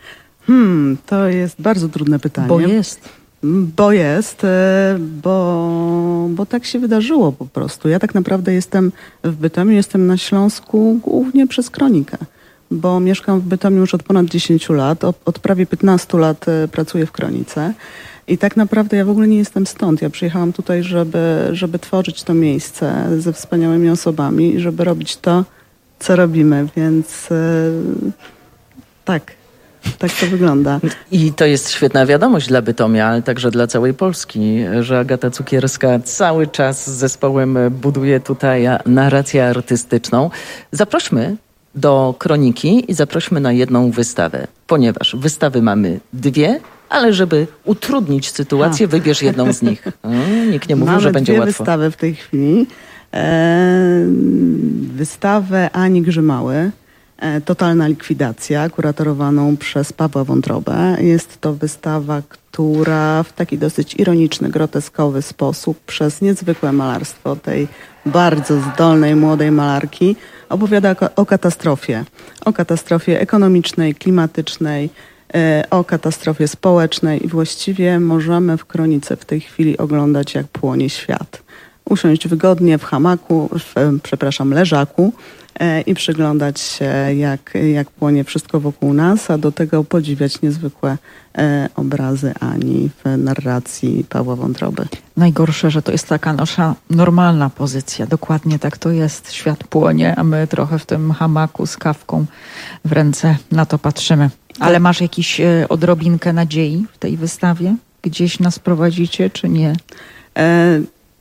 Hmm, to jest bardzo trudne pytanie. Bo jest. Bo jest, bo, bo tak się wydarzyło po prostu. Ja tak naprawdę jestem w Bytomiu, jestem na Śląsku głównie przez kronikę, bo mieszkam w Bytomiu już od ponad dziesięciu lat. Od, od prawie piętnastu lat pracuję w kronice. I tak naprawdę ja w ogóle nie jestem stąd. Ja przyjechałam tutaj, żeby, żeby tworzyć to miejsce ze wspaniałymi osobami i żeby robić to, co robimy, więc yy, tak. Tak to wygląda. I to jest świetna wiadomość dla Bytomia, ale także dla całej Polski, że Agata Cukierska cały czas z zespołem buduje tutaj narrację artystyczną. Zaprośmy do Kroniki i zaprośmy na jedną wystawę, ponieważ wystawy mamy dwie, ale żeby utrudnić sytuację, A. wybierz jedną z nich. Hmm, nikt nie mówił, mamy że będzie dwie łatwo. wystawy w tej chwili. Eee, wystawę Ani Grzymały, Totalna likwidacja, kuratorowaną przez Pawła Wątrobę. Jest to wystawa, która w taki dosyć ironiczny, groteskowy sposób przez niezwykłe malarstwo tej bardzo zdolnej, młodej malarki opowiada o katastrofie. O katastrofie ekonomicznej, klimatycznej, o katastrofie społecznej i właściwie możemy w Kronice w tej chwili oglądać, jak płonie świat. Usiąść wygodnie w hamaku, w, przepraszam, leżaku i przyglądać się, jak, jak płonie wszystko wokół nas, a do tego podziwiać niezwykłe e, obrazy Ani w narracji Pawła Wątroby. Najgorsze, że to jest taka nasza normalna pozycja. Dokładnie tak to jest. Świat płonie, a my trochę w tym hamaku z kawką w ręce na to patrzymy. Ale masz jakiś e, odrobinkę nadziei w tej wystawie? Gdzieś nas prowadzicie, czy nie? E,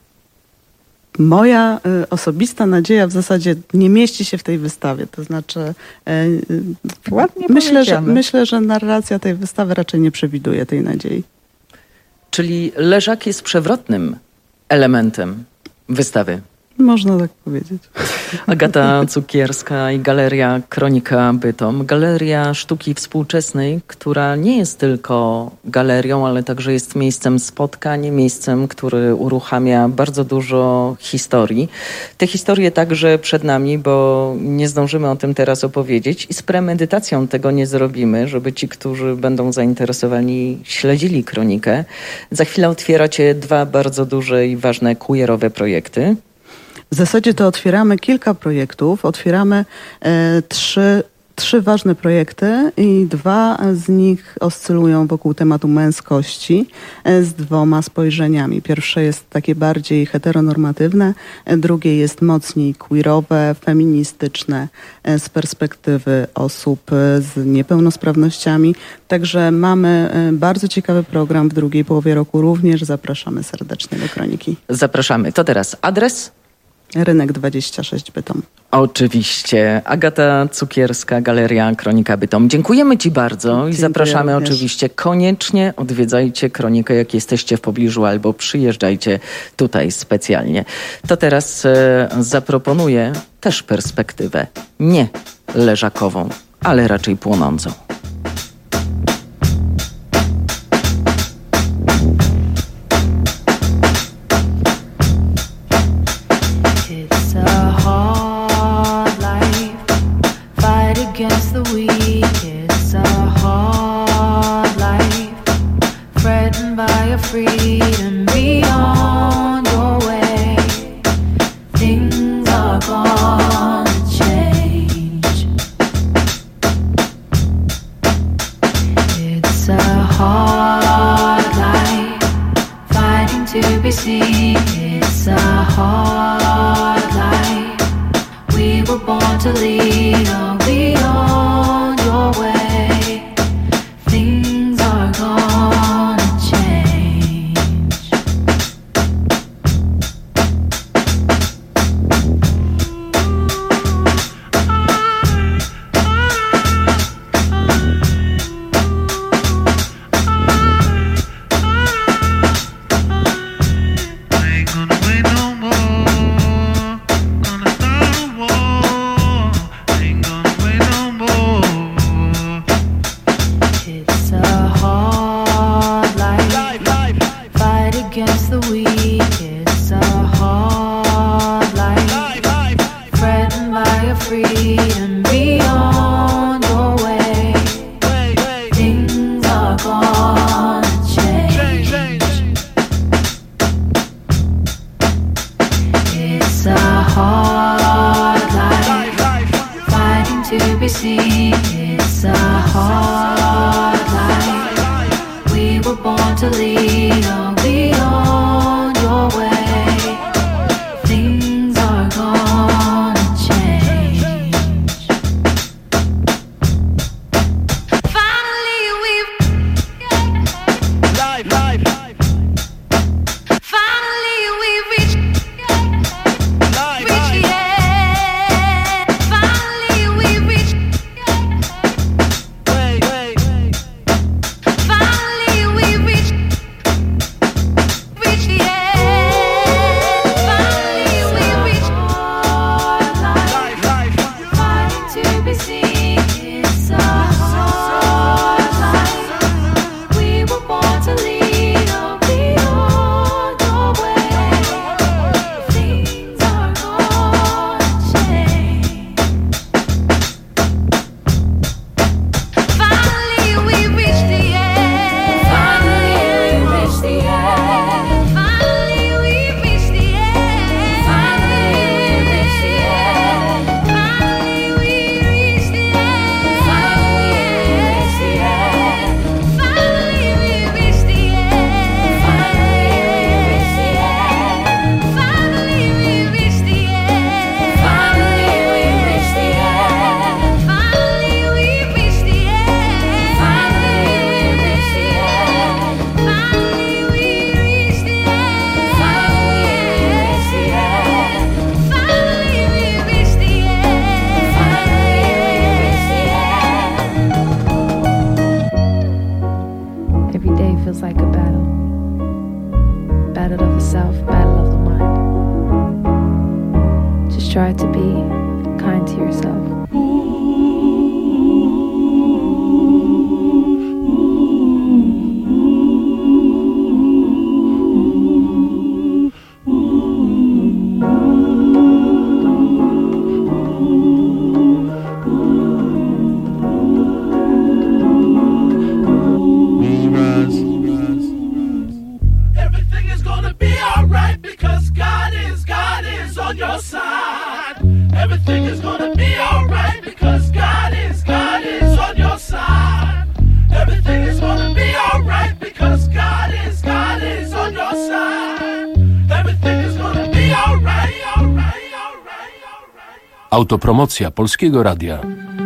Moja y, osobista nadzieja w zasadzie nie mieści się w tej wystawie. To znaczy, y, Ładnie myślę, że, myślę, że narracja tej wystawy raczej nie przewiduje tej nadziei. Czyli leżak jest przewrotnym elementem wystawy. Można tak powiedzieć. Agata Cukierska i Galeria Kronika Bytom. Galeria Sztuki Współczesnej, która nie jest tylko galerią, ale także jest miejscem spotkań, miejscem, który uruchamia bardzo dużo historii. Te historie także przed nami, bo nie zdążymy o tym teraz opowiedzieć i z premedytacją tego nie zrobimy, żeby ci, którzy będą zainteresowani, śledzili Kronikę. Za chwilę otwieracie dwa bardzo duże i ważne queerowe projekty. W zasadzie to otwieramy kilka projektów. Otwieramy e, trzy, trzy ważne projekty i dwa z nich oscylują wokół tematu męskości e, z dwoma spojrzeniami. Pierwsze jest takie bardziej heteronormatywne, e, drugie jest mocniej queerowe, feministyczne e, z perspektywy osób e, z niepełnosprawnościami. Także mamy e, bardzo ciekawy program w drugiej połowie roku. Również zapraszamy serdecznie do Kroniki. Zapraszamy. To teraz adres? Rynek dwadzieścia sześć Bytom. Oczywiście. Agata Cukierska, Galeria Kronika Bytom. Dziękujemy ci bardzo i Dziękuję zapraszamy również. Oczywiście. Koniecznie odwiedzajcie Kronikę, jak jesteście w pobliżu, albo przyjeżdżajcie tutaj specjalnie. To teraz e, zaproponuję też perspektywę nie leżakową, ale raczej płonącą. Against the weak, it's a hard life, threatened by a freedom beyond your way. Things are gonna change. It's a hard life, fighting to be seen. It's a hard life, we were born to lead on. Beyond your way, things are gonna change. To lead on beyond your way. battle of the self, battle of the mind. Just try to be kind to yourself. Autopromocja Polskiego Radia.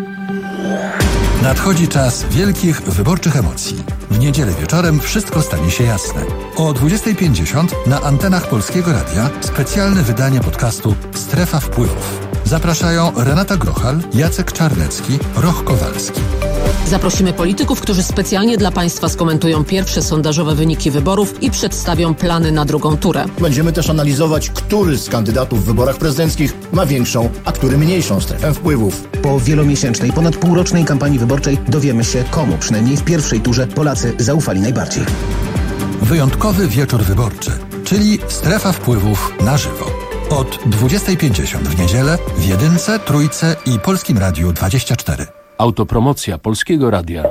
Nadchodzi czas wielkich wyborczych emocji. W niedzielę wieczorem wszystko stanie się jasne. O dwudziestej pięćdziesiąt na antenach Polskiego Radia specjalne wydanie podcastu Strefa Wpływów. Zapraszają Renata Grochal, Jacek Czarnecki, Roch Kowalski. Zaprosimy polityków, którzy specjalnie dla Państwa skomentują pierwsze sondażowe wyniki wyborów i przedstawią plany na drugą turę. Będziemy też analizować, który z kandydatów w wyborach prezydenckich ma większą, a który mniejszą strefę wpływów. Po wielomiesięcznej, ponad półrocznej kampanii wyborczej dowiemy się, komu przynajmniej w pierwszej turze Polacy zaufali najbardziej. Wyjątkowy wieczór wyborczy, czyli Strefa Wpływów na żywo. Od dwudziestej pięćdziesiąt w niedzielę w Jedynce, Trójce i Polskim Radiu dwadzieścia cztery. Autopromocja Polskiego Radia.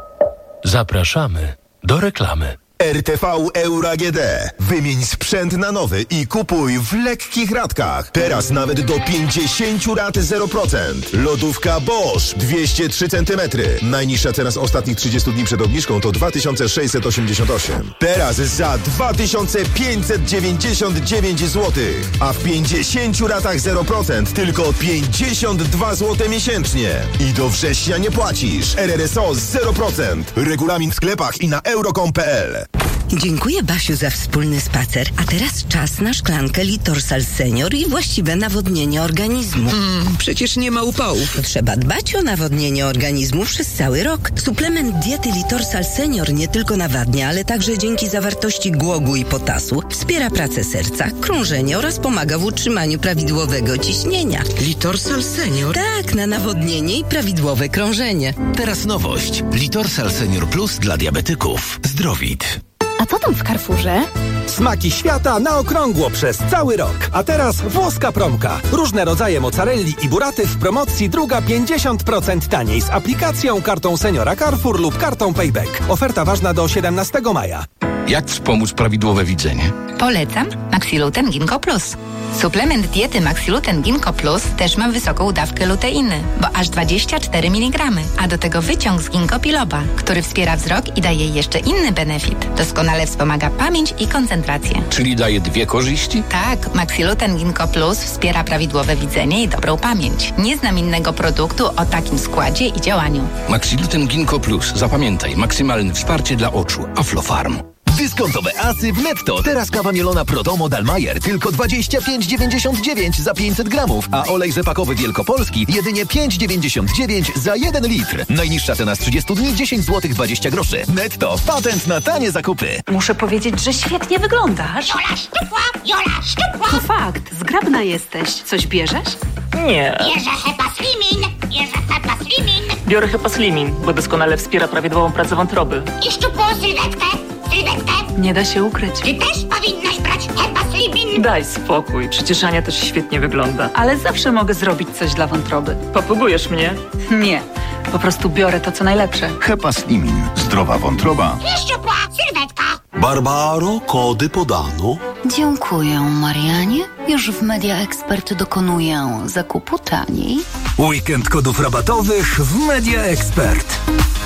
Zapraszamy do reklamy. R T V Euro A G D. Wymień sprzęt na nowy i kupuj w lekkich ratkach. Teraz nawet do pięćdziesiąt rat zero procent. Lodówka Bosch dwieście trzy centymetry. Najniższa cena z ostatnich trzydziestu dni przed obniżką to dwa tysiące sześćset osiemdziesiąt osiem. Teraz za dwa tysiące pięćset dziewięćdziesiąt dziewięć złotych. A w pięćdziesięciu ratach zero procent tylko pięćdziesiąt dwa złote miesięcznie. I do września nie płacisz. R R S O zero procent. Regulamin w sklepach i na euro kropka com kropka p l. Dziękuję, Basiu, za wspólny spacer. A teraz czas na szklankę Litorsal Senior i właściwe nawodnienie organizmu. Mm, przecież nie ma upałów. Trzeba dbać o nawodnienie organizmu przez cały rok. Suplement diety Litorsal Senior nie tylko nawadnia, ale także dzięki zawartości głogu i potasu wspiera pracę serca, krążenie oraz pomaga w utrzymaniu prawidłowego ciśnienia. Litorsal Senior? Tak, na nawodnienie i prawidłowe krążenie. Teraz nowość. Litorsal Senior Plus dla diabetyków. Zdrowit. A co tam w Carrefourze? Smaki świata na okrągło przez cały rok. A teraz włoska promka. Różne rodzaje mozzarelli i buraty w promocji, druga pięćdziesiąt procent taniej z aplikacją, kartą Seniora Carrefour lub kartą Payback. Oferta ważna do siedemnastego maja. Jak wspomóc prawidłowe widzenie? Polecam Maxiluten Ginkgo Plus. Suplement diety Maxiluten Ginkgo Plus też ma wysoką dawkę luteiny, bo aż dwadzieścia cztery miligramy, a do tego wyciąg z ginkgo biloba, który wspiera wzrok i daje jeszcze inny benefit. Doskonale wspomaga pamięć i koncentrację. Czyli daje dwie korzyści? Tak, Maxiluten Ginkgo Plus wspiera prawidłowe widzenie i dobrą pamięć. Nie znam innego produktu o takim składzie i działaniu. Maxiluten Ginkgo Plus. Zapamiętaj, maksymalne wsparcie dla oczu. Aflofarm. Dyskontowe asy w Netto. Teraz kawa mielona Prodomo Dalmajer tylko dwadzieścia pięć dziewięćdziesiąt dziewięć za pięćset gramów, a olej rzepakowy Wielkopolski jedynie pięć dziewięćdziesiąt dziewięć za jeden litr. Najniższa cena z trzydziestu dni dziesięć złotych dwadzieścia groszy. Netto. Patent na tanie zakupy. Muszę powiedzieć, że świetnie wyglądasz. Jola szczupła, Jola szczupła. To fakt, zgrabna jesteś. Coś bierzesz? Nie. Bierze Hepa Slimin, bierze Hepa Slimin. Biorę Hepa Slimin, bo doskonale wspiera prawidłową pracę wątroby. I szczupłą sylwetkę. Sylwetkę. Nie da się ukryć. Ty też powinnaś brać Hepa Slimin. Daj spokój, przecież Ania też świetnie wygląda. Ale zawsze mogę zrobić coś dla wątroby. Popługujesz mnie? Nie, po prostu biorę to, co najlepsze. Hepa Slimin. Zdrowa wątroba. I szczupła sylwetka. Barbaro, kody podano. Dziękuję, Marianie. Już w Media Expert dokonuję zakupu taniej. Weekend kodów rabatowych w Media Expert.